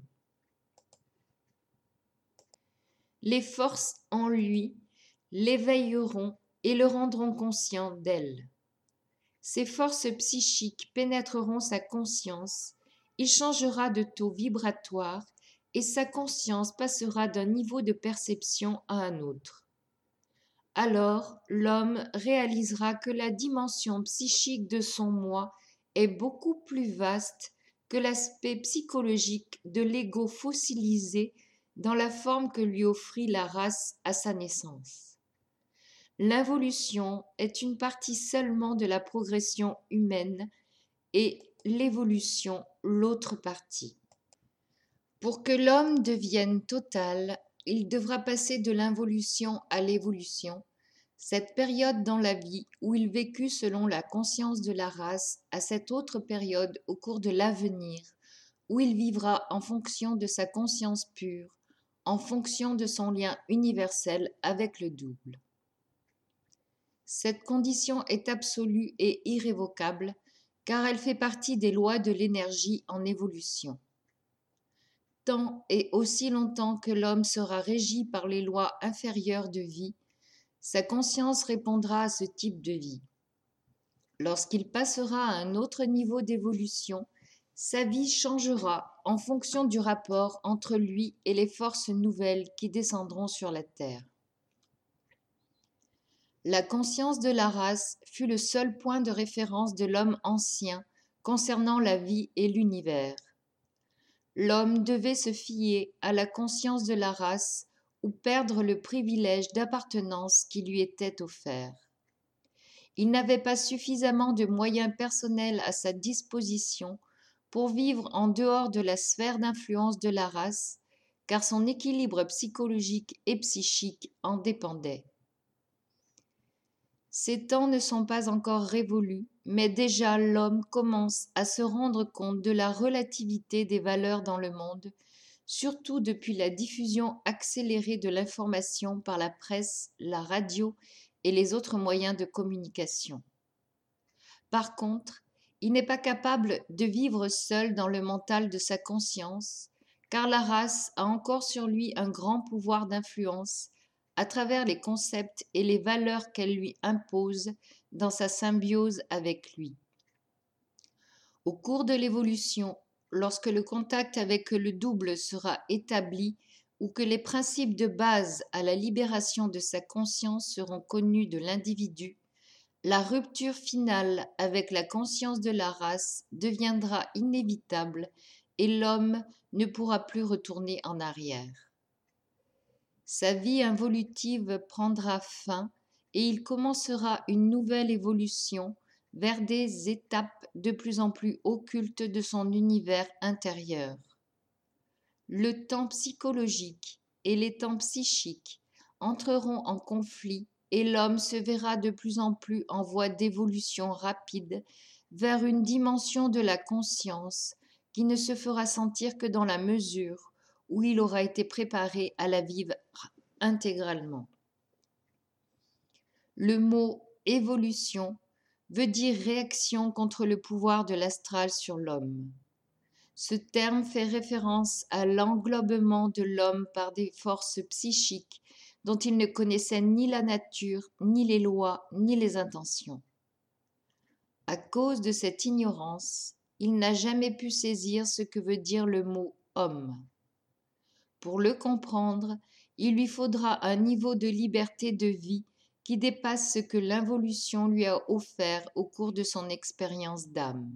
Les forces en lui l'éveilleront et le rendront conscient d'elle. Ces forces psychiques pénétreront sa conscience, il changera de taux vibratoire et sa conscience passera d'un niveau de perception à un autre. Alors, l'homme réalisera que la dimension psychique de son moi est beaucoup plus vaste que l'aspect psychologique de l'ego fossilisé dans la forme que lui offrit la race à sa naissance. L'involution est une partie seulement de la progression humaine et l'évolution l'autre partie. Pour que l'homme devienne total, il devra passer de l'involution à l'évolution, Cette période dans la vie où il vécut selon la conscience de la race à cette autre période au cours de l'avenir où il vivra en fonction de sa conscience pure, en fonction de son lien universel avec le double. Cette condition est absolue et irrévocable car elle fait partie des lois de l'énergie en évolution. Tant et aussi longtemps que l'homme sera régi par les lois inférieures de vie, sa conscience répondra à ce type de vie. Lorsqu'il passera à un autre niveau d'évolution, sa vie changera en fonction du rapport entre lui et les forces nouvelles qui descendront sur la terre. La conscience de la race fut le seul point de référence de l'homme ancien concernant la vie et l'univers. L'homme devait se fier à la conscience de la race ou perdre le privilège d'appartenance qui lui était offert. Il n'avait pas suffisamment de moyens personnels à sa disposition pour vivre en dehors de la sphère d'influence de la race, car son équilibre psychologique et psychique en dépendait. Ces temps ne sont pas encore révolus, mais déjà l'homme commence à se rendre compte de la relativité des valeurs dans le monde, surtout depuis la diffusion accélérée de l'information par la presse, la radio et les autres moyens de communication. Par contre, il n'est pas capable de vivre seul dans le mental de sa conscience, car la race a encore sur lui un grand pouvoir d'influence à travers les concepts et les valeurs qu'elle lui impose dans sa symbiose avec lui. Au cours de l'évolution, lorsque le contact avec le double sera établi ou que les principes de base à la libération de sa conscience seront connus de l'individu, la rupture finale avec la conscience de la race deviendra inévitable et l'homme ne pourra plus retourner en arrière. Sa vie involutive prendra fin et il commencera une nouvelle évolution vers des étapes de plus en plus occultes de son univers intérieur. Le temps psychologique et les temps psychiques entreront en conflit et l'homme se verra de plus en plus en voie d'évolution rapide vers une dimension de la conscience qui ne se fera sentir que dans la mesure où il aura été préparé à la vivre intégralement. Le mot « évolution » veut dire réaction contre le pouvoir de l'astral sur l'homme. Ce terme fait référence à l'englobement de l'homme par des forces psychiques dont il ne connaissait ni la nature, ni les lois, ni les intentions. À cause de cette ignorance, il n'a jamais pu saisir ce que veut dire le mot « homme ». Pour le comprendre, il lui faudra un niveau de liberté de vie qui dépasse ce que l'involution lui a offert au cours de son expérience d'âme.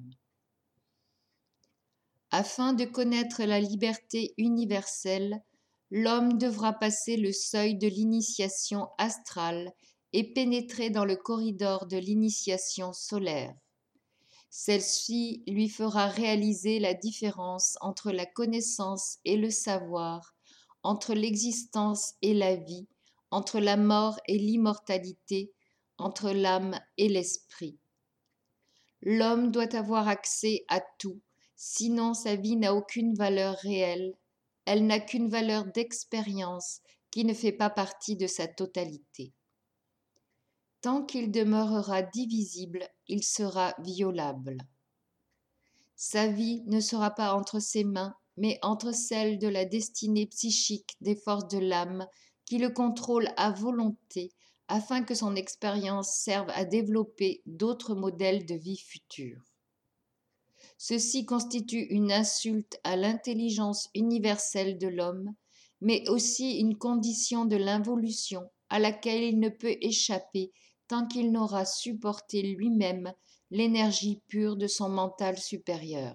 Afin de connaître la liberté universelle, l'homme devra passer le seuil de l'initiation astrale et pénétrer dans le corridor de l'initiation solaire. Celle-ci lui fera réaliser la différence entre la connaissance et le savoir, entre l'existence et la vie, entre la mort et l'immortalité, entre l'âme et l'esprit. L'homme doit avoir accès à tout, sinon sa vie n'a aucune valeur réelle, elle n'a qu'une valeur d'expérience qui ne fait pas partie de sa totalité. Tant qu'il demeurera divisible, il sera violable. Sa vie ne sera pas entre ses mains, mais entre celles de la destinée psychique des forces de l'âme qui le contrôlent à volonté afin que son expérience serve à développer d'autres modèles de vie futures. Ceci constitue une insulte à l'intelligence universelle de l'homme, mais aussi une condition de l'involution à laquelle il ne peut échapper tant qu'il n'aura supporté lui-même l'énergie pure de son mental supérieur.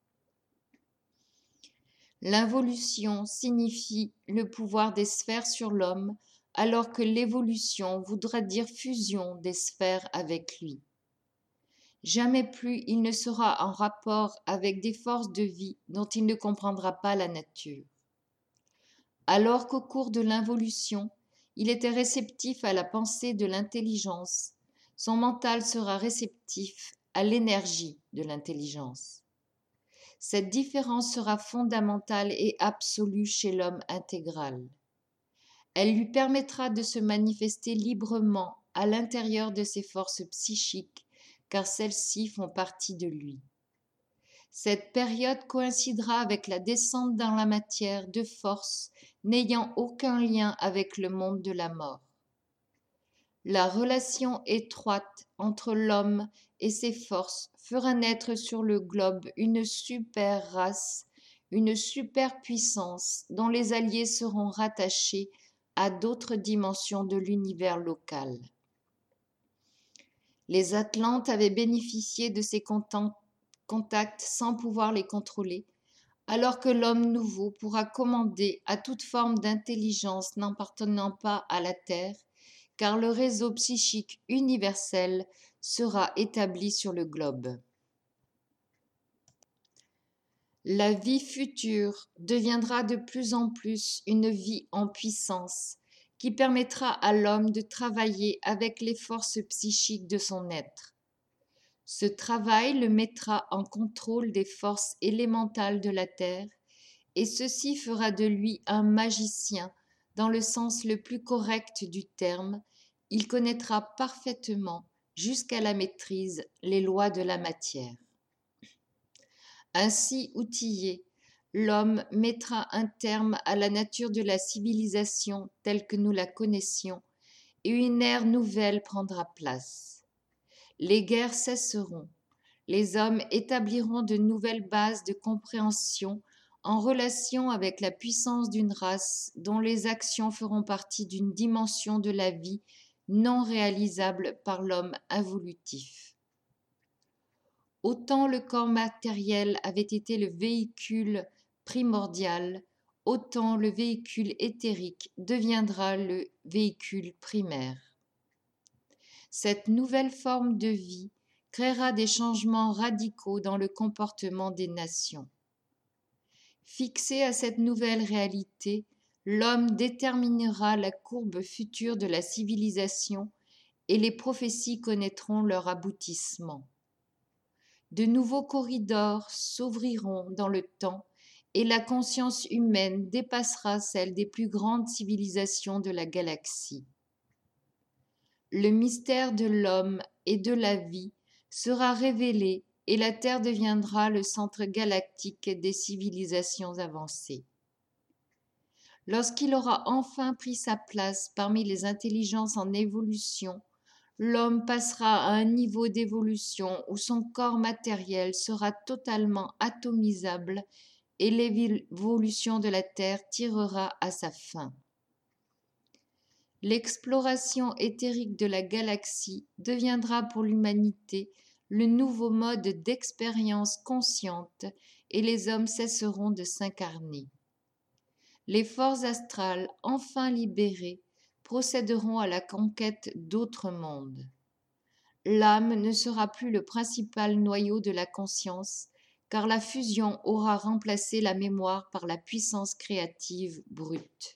L'involution signifie le pouvoir des sphères sur l'homme, alors que l'évolution voudra dire fusion des sphères avec lui. Jamais plus il ne sera en rapport avec des forces de vie dont il ne comprendra pas la nature. Alors qu'au cours de l'involution, Il était réceptif à la pensée de l'intelligence. Son mental sera réceptif à l'énergie de l'intelligence. Cette différence sera fondamentale et absolue chez l'homme intégral. Elle lui permettra de se manifester librement à l'intérieur de ses forces psychiques, car celles-ci font partie de lui. Cette période coïncidera avec la descente dans la matière de forces n'ayant aucun lien avec le monde de la mort. La relation étroite entre l'homme et ses forces fera naître sur le globe une super race, une superpuissance dont les alliés seront rattachés à d'autres dimensions de l'univers local. Les Atlantes avaient bénéficié de ces contacts sans pouvoir les contrôler, alors que l'homme nouveau pourra commander à toute forme d'intelligence n'appartenant pas à la Terre, car le réseau psychique universel sera établi sur le globe. La vie future deviendra de plus en plus une vie en puissance qui permettra à l'homme de travailler avec les forces psychiques de son être. Ce travail le mettra en contrôle des forces élémentales de la Terre et ceci fera de lui un magicien dans le sens le plus correct du terme. Il connaîtra parfaitement, jusqu'à la maîtrise, les lois de la matière. Ainsi outillé, l'homme mettra un terme à la nature de la civilisation telle que nous la connaissions et une ère nouvelle prendra place. Les guerres cesseront, les hommes établiront de nouvelles bases de compréhension en relation avec la puissance d'une race dont les actions feront partie d'une dimension de la vie non réalisable par l'homme involutif. Autant le corps matériel avait été le véhicule primordial, autant le véhicule éthérique deviendra le véhicule primaire. Cette nouvelle forme de vie créera des changements radicaux dans le comportement des nations. Fixé à cette nouvelle réalité, l'homme déterminera la courbe future de la civilisation et les prophéties connaîtront leur aboutissement. De nouveaux corridors s'ouvriront dans le temps et la conscience humaine dépassera celle des plus grandes civilisations de la galaxie. Le mystère de l'homme et de la vie sera révélé et la Terre deviendra le centre galactique des civilisations avancées. Lorsqu'il aura enfin pris sa place parmi les intelligences en évolution, l'homme passera à un niveau d'évolution où son corps matériel sera totalement atomisable et l'évolution de la Terre tirera à sa fin. L'exploration éthérique de la galaxie deviendra pour l'humanité le nouveau mode d'expérience consciente et les hommes cesseront de s'incarner. Les forces astrales, enfin libérées, procéderont à la conquête d'autres mondes. L'âme ne sera plus le principal noyau de la conscience, car la fusion aura remplacé la mémoire par la puissance créative brute.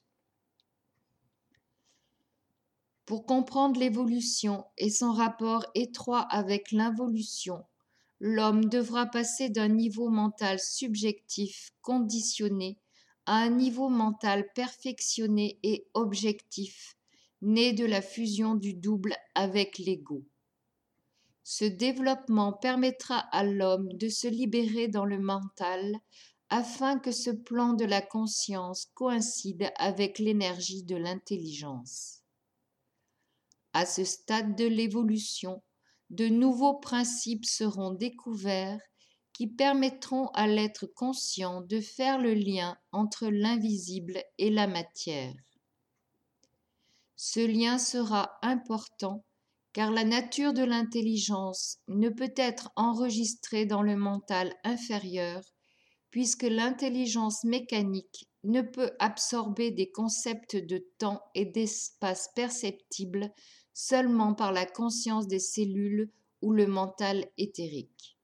Pour comprendre l'évolution et son rapport étroit avec l'involution, l'homme devra passer d'un niveau mental subjectif conditionné à un niveau mental perfectionné et objectif, né de la fusion du double avec l'ego. Ce développement permettra à l'homme de se libérer dans le mental afin que ce plan de la conscience coïncide avec l'énergie de l'intelligence. À ce stade de l'évolution, de nouveaux principes seront découverts qui permettront à l'être conscient de faire le lien entre l'invisible et la matière. Ce lien sera important car la nature de l'intelligence ne peut être enregistrée dans le mental inférieur puisque l'intelligence mécanique ne peut absorber des concepts de temps et d'espace perceptibles seulement par la conscience des cellules ou le mental éthérique.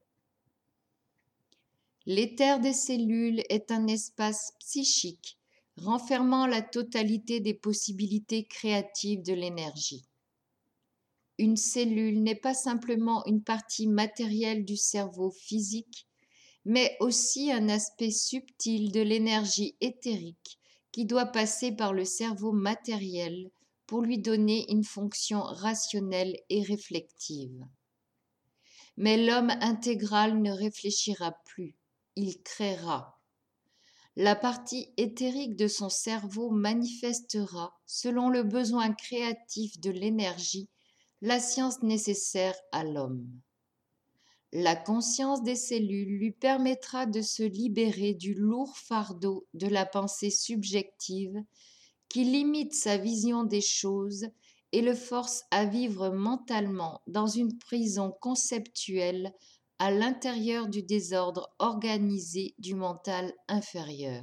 L'éther des cellules est un espace psychique renfermant la totalité des possibilités créatives de l'énergie. Une cellule n'est pas simplement une partie matérielle du cerveau physique, mais aussi un aspect subtil de l'énergie éthérique qui doit passer par le cerveau matériel pour lui donner une fonction rationnelle et réflective. Mais l'homme intégral ne réfléchira plus, il créera. La partie éthérique de son cerveau manifestera, selon le besoin créatif de l'énergie, la science nécessaire à l'homme. La conscience des cellules lui permettra de se libérer du lourd fardeau de la pensée subjective qui limite sa vision des choses et le force à vivre mentalement dans une prison conceptuelle à l'intérieur du désordre organisé du mental inférieur.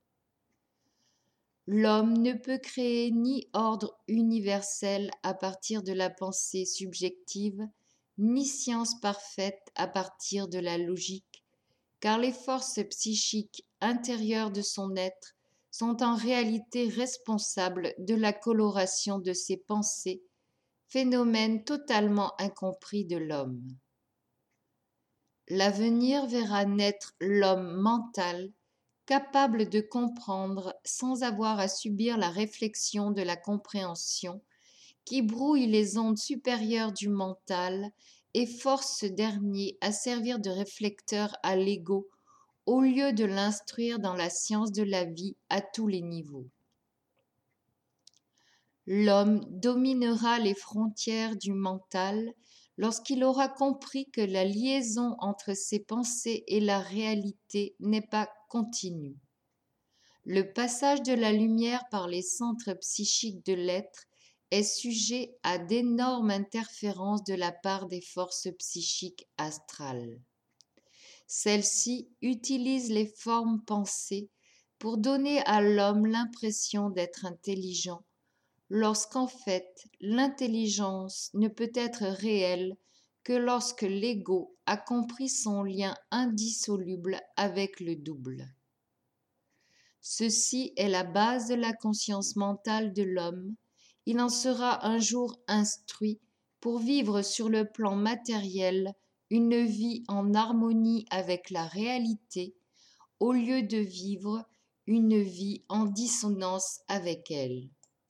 L'homme ne peut créer ni ordre universel à partir de la pensée subjective, ni science parfaite à partir de la logique, car les forces psychiques intérieures de son être sont en réalité responsables de la coloration de ses pensées, phénomène totalement incompris de l'homme. L'avenir verra naître l'homme mental, capable de comprendre sans avoir à subir la réflexion de la compréhension, qui brouille les ondes supérieures du mental et force ce dernier à servir de réflecteur à l'ego au lieu de l'instruire dans la science de la vie à tous les niveaux. L'homme dominera les frontières du mental lorsqu'il aura compris que la liaison entre ses pensées et la réalité n'est pas continue. Le passage de la lumière par les centres psychiques de l'être est sujet à d'énormes interférences de la part des forces psychiques astrales. Celles-ci utilisent les formes pensées pour donner à l'homme l'impression d'être intelligent, lorsqu'en fait l'intelligence ne peut être réelle que lorsque l'ego a compris son lien indissoluble avec le double. Ceci est la base de la conscience mentale de l'homme. Il en sera un jour instruit pour vivre sur le plan matériel une vie en harmonie avec la réalité, au lieu de vivre une vie en dissonance avec elle.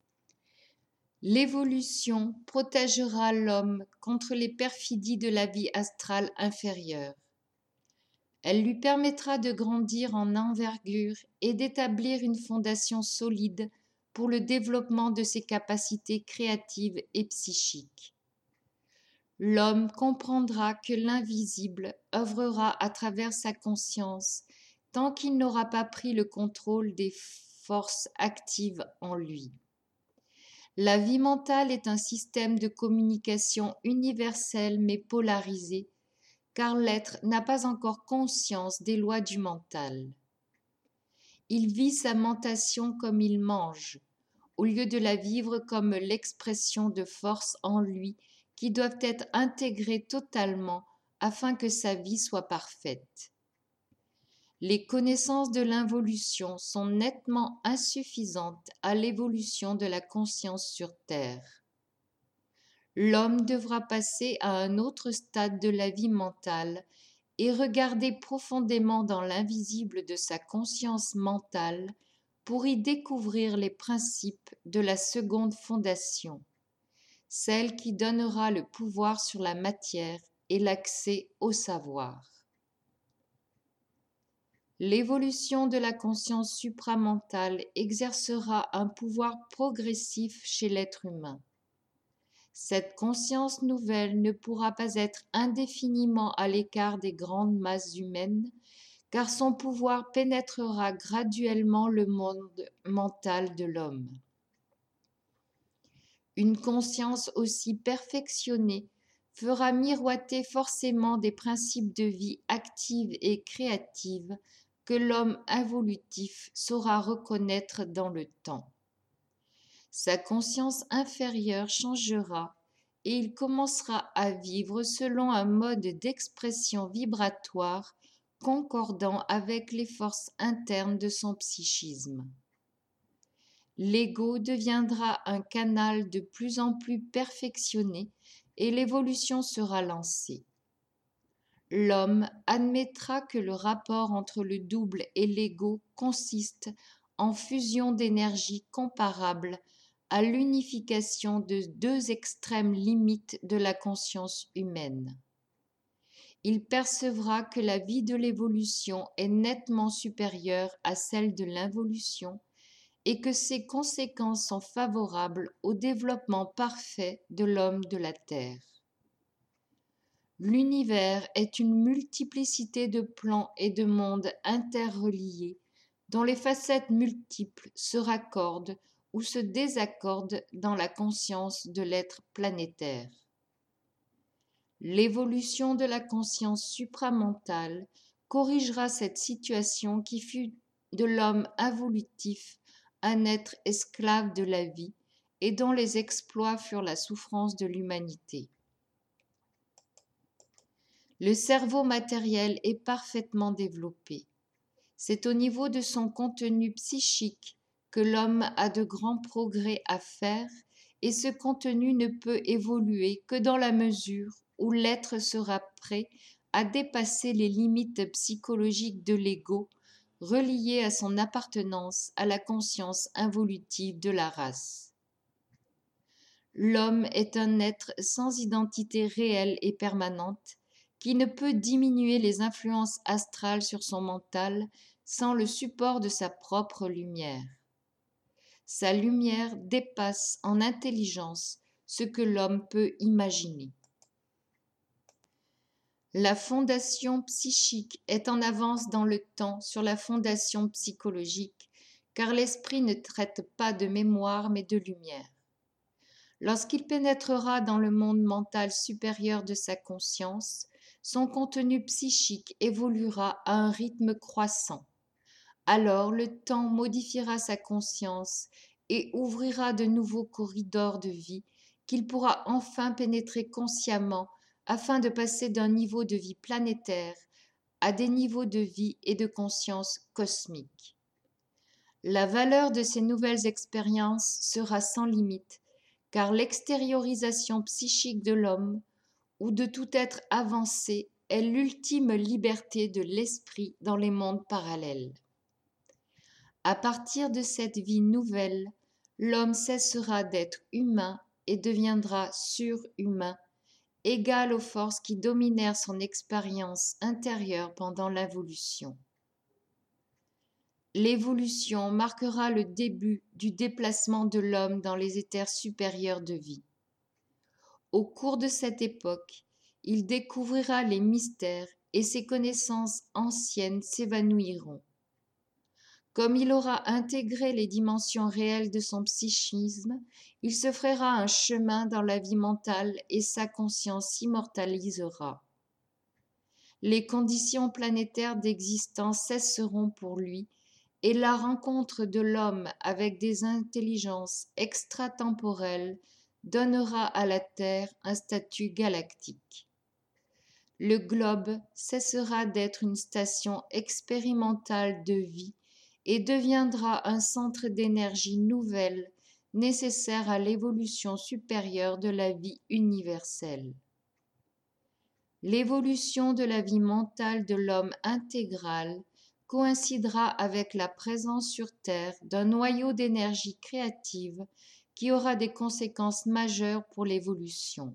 L'évolution protégera l'homme contre les perfidies de la vie astrale inférieure. Elle lui permettra de grandir en envergure et d'établir une fondation solide pour le développement de ses capacités créatives et psychiques. L'homme comprendra que l'invisible œuvrera à travers sa conscience tant qu'il n'aura pas pris le contrôle des forces actives en lui. La vie mentale est un système de communication universel mais polarisé, car l'être n'a pas encore conscience des lois du mental. Il vit sa mentation comme il mange, au lieu de la vivre comme l'expression de forces en lui qui doivent être intégrées totalement afin que sa vie soit parfaite. Les connaissances de l'involution sont nettement insuffisantes à l'évolution de la conscience sur Terre. L'homme devra passer à un autre stade de la vie mentale et regarder profondément dans l'invisible de sa conscience mentale pour y découvrir les principes de la seconde fondation, celle qui donnera le pouvoir sur la matière et l'accès au savoir. L'évolution de la conscience supramentale exercera un pouvoir progressif chez l'être humain. Cette conscience nouvelle ne pourra pas être indéfiniment à l'écart des grandes masses humaines, car son pouvoir pénétrera graduellement le monde mental de l'homme. Une conscience aussi perfectionnée fera miroiter forcément des principes de vie active et créative que l'homme involutif saura reconnaître dans le temps. Sa conscience inférieure changera et il commencera à vivre selon un mode d'expression vibratoire concordant avec les forces internes de son psychisme. l'ego deviendra un canal de plus en plus perfectionné et l'évolution sera lancée. L'homme admettra que le rapport entre le double et l'ego consiste en fusion d'énergie comparable à l'unification de deux extrêmes limites de la conscience humaine. Il percevra que la vie de l'évolution est nettement supérieure à celle de l'involution et que ses conséquences sont favorables au développement parfait de l'homme de la Terre. L'univers est une multiplicité de plans et de mondes interreliés dont les facettes multiples se raccordent ou se désaccordent dans la conscience de l'être planétaire. L'évolution de la conscience supramentale corrigera cette situation qui fut de l'homme involutif un être esclave de la vie et dont les exploits furent la souffrance de l'humanité. Le cerveau matériel est parfaitement développé. C'est au niveau de son contenu psychique que l'homme a de grands progrès à faire et ce contenu ne peut évoluer que dans la mesure où l'être sera prêt à dépasser les limites psychologiques de l'ego reliées à son appartenance à la conscience involutive de la race. L'homme est un être sans identité réelle et permanente qui ne peut diminuer les influences astrales sur son mental sans le support de sa propre lumière. Sa lumière dépasse en intelligence ce que l'homme peut imaginer. La fondation psychique est en avance dans le temps sur la fondation psychologique, car l'esprit ne traite pas de mémoire mais de lumière. Lorsqu'il pénétrera dans le monde mental supérieur de sa conscience, son contenu psychique évoluera à un rythme croissant. Alors le temps modifiera sa conscience et ouvrira de nouveaux corridors de vie qu'il pourra enfin pénétrer consciemment afin de passer d'un niveau de vie planétaire à des niveaux de vie et de conscience cosmique. La valeur de ces nouvelles expériences sera sans limite, car l'extériorisation psychique de l'homme ou de tout être avancé est l'ultime liberté de l'esprit dans les mondes parallèles. À partir de cette vie nouvelle, l'homme cessera d'être humain et deviendra surhumain, égal aux forces qui dominèrent son expérience intérieure pendant l'involution. L'évolution marquera le début du déplacement de l'homme dans les éthers supérieurs de vie. Au cours de cette époque, il découvrira les mystères et ses connaissances anciennes s'évanouiront. Comme il aura intégré les dimensions réelles de son psychisme, il se frayera un chemin dans la vie mentale et sa conscience s'immortalisera. Les conditions planétaires d'existence cesseront pour lui et la rencontre de l'homme avec des intelligences extratemporelles donnera à la Terre un statut galactique. Le globe cessera d'être une station expérimentale de vie et deviendra un centre d'énergie nouvelle nécessaire à l'évolution supérieure de la vie universelle. L'évolution de la vie mentale de l'homme intégral coïncidera avec la présence sur Terre d'un noyau d'énergie créative qui aura des conséquences majeures pour l'évolution.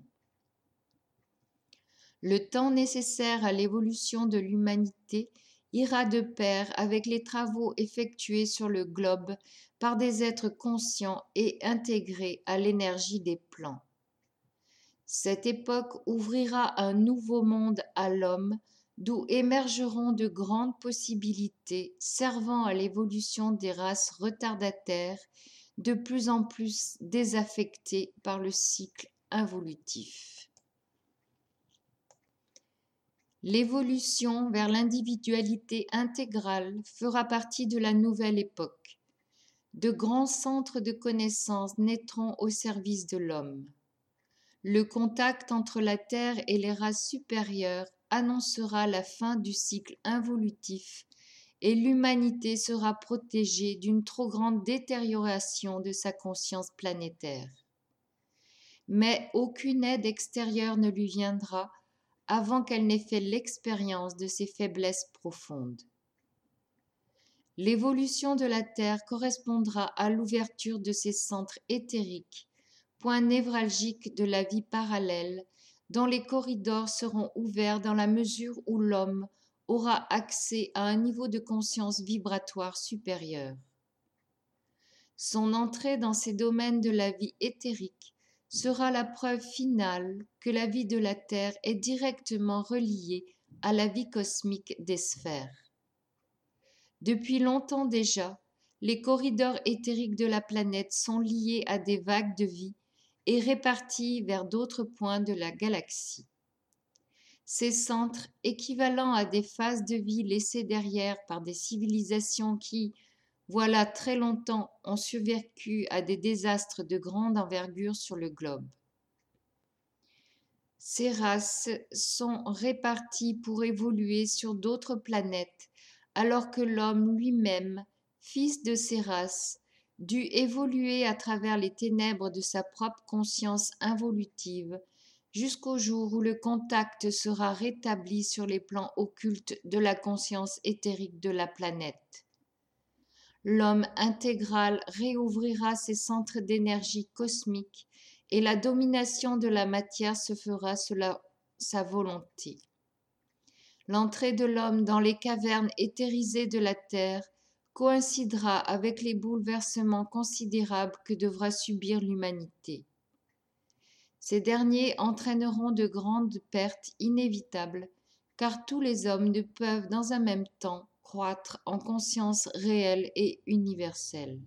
Le temps nécessaire à l'évolution de l'humanité ira de pair avec les travaux effectués sur le globe par des êtres conscients et intégrés à l'énergie des plans. Cette époque ouvrira un nouveau monde à l'homme, d'où émergeront de grandes possibilités servant à l'évolution des races retardataires, de plus en plus désaffectées par le cycle involutif. L'évolution vers l'individualité intégrale fera partie de la nouvelle époque. De grands centres de connaissances naîtront au service de l'homme. Le contact entre la Terre et les races supérieures annoncera la fin du cycle involutif et l'humanité sera protégée d'une trop grande détérioration de sa conscience planétaire. Mais aucune aide extérieure ne lui viendra avant qu'elle n'ait fait l'expérience de ses faiblesses profondes. L'évolution de la Terre correspondra à l'ouverture de ses centres éthériques, points névralgiques de la vie parallèle, dont les corridors seront ouverts dans la mesure où l'homme aura accès à un niveau de conscience vibratoire supérieur. Son entrée dans ces domaines de la vie éthérique sera la preuve finale que la vie de la Terre est directement reliée à la vie cosmique des sphères. Depuis longtemps déjà, les corridors éthériques de la planète sont liés à des vagues de vie et répartis vers d'autres points de la galaxie. Ces centres, équivalents à des phases de vie laissées derrière par des civilisations qui, voilà très longtemps, ont survécu à des désastres de grande envergure sur le globe. Ces races sont réparties pour évoluer sur d'autres planètes, alors que l'homme lui-même, fils de ces races, dut évoluer à travers les ténèbres de sa propre conscience involutive, jusqu'au jour où le contact sera rétabli sur les plans occultes de la conscience éthérique de la planète. L'homme intégral réouvrira ses centres d'énergie cosmique et la domination de la matière se fera selon sa volonté. L'entrée de l'homme dans les cavernes éthérisées de la Terre coïncidera avec les bouleversements considérables que devra subir l'humanité. Ces derniers entraîneront de grandes pertes inévitables, car tous les hommes ne peuvent dans un même temps croître en conscience réelle et universelle.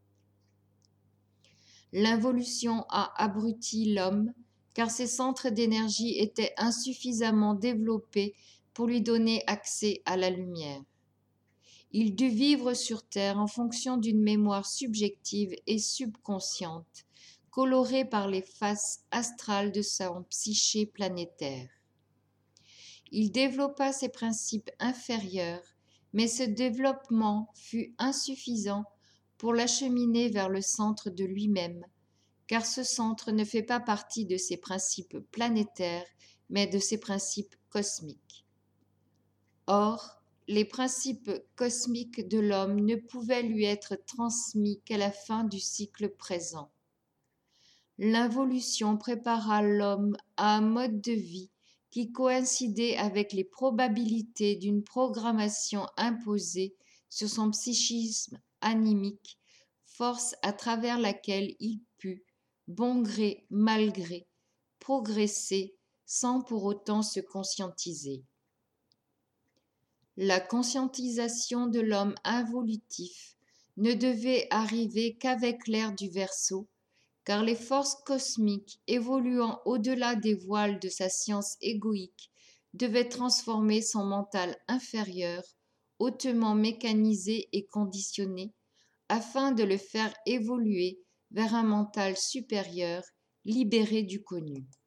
L'involution a abruti l'homme, car ses centres d'énergie étaient insuffisamment développés pour lui donner accès à la lumière. Il dut vivre sur Terre en fonction d'une mémoire subjective et subconsciente, colorée par les faces astrales de son psyché planétaire. Il développa ses principes inférieurs, mais ce développement fut insuffisant pour l'acheminer vers le centre de lui-même, car ce centre ne fait pas partie de ses principes planétaires, mais de ses principes cosmiques. Or, les principes cosmiques de l'homme ne pouvaient lui être transmis qu'à la fin du cycle présent. L'involution prépara l'homme à un mode de vie qui coïncidait avec les probabilités d'une programmation imposée sur son psychisme animique, force à travers laquelle il put, bon gré mal gré, progresser sans pour autant se conscientiser. La conscientisation de l'homme involutif ne devait arriver qu'avec l'ère du Verseau, car les forces cosmiques évoluant au-delà des voiles de sa science égoïque devaient transformer son mental inférieur, hautement mécanisé et conditionné, afin de le faire évoluer vers un mental supérieur, libéré du connu.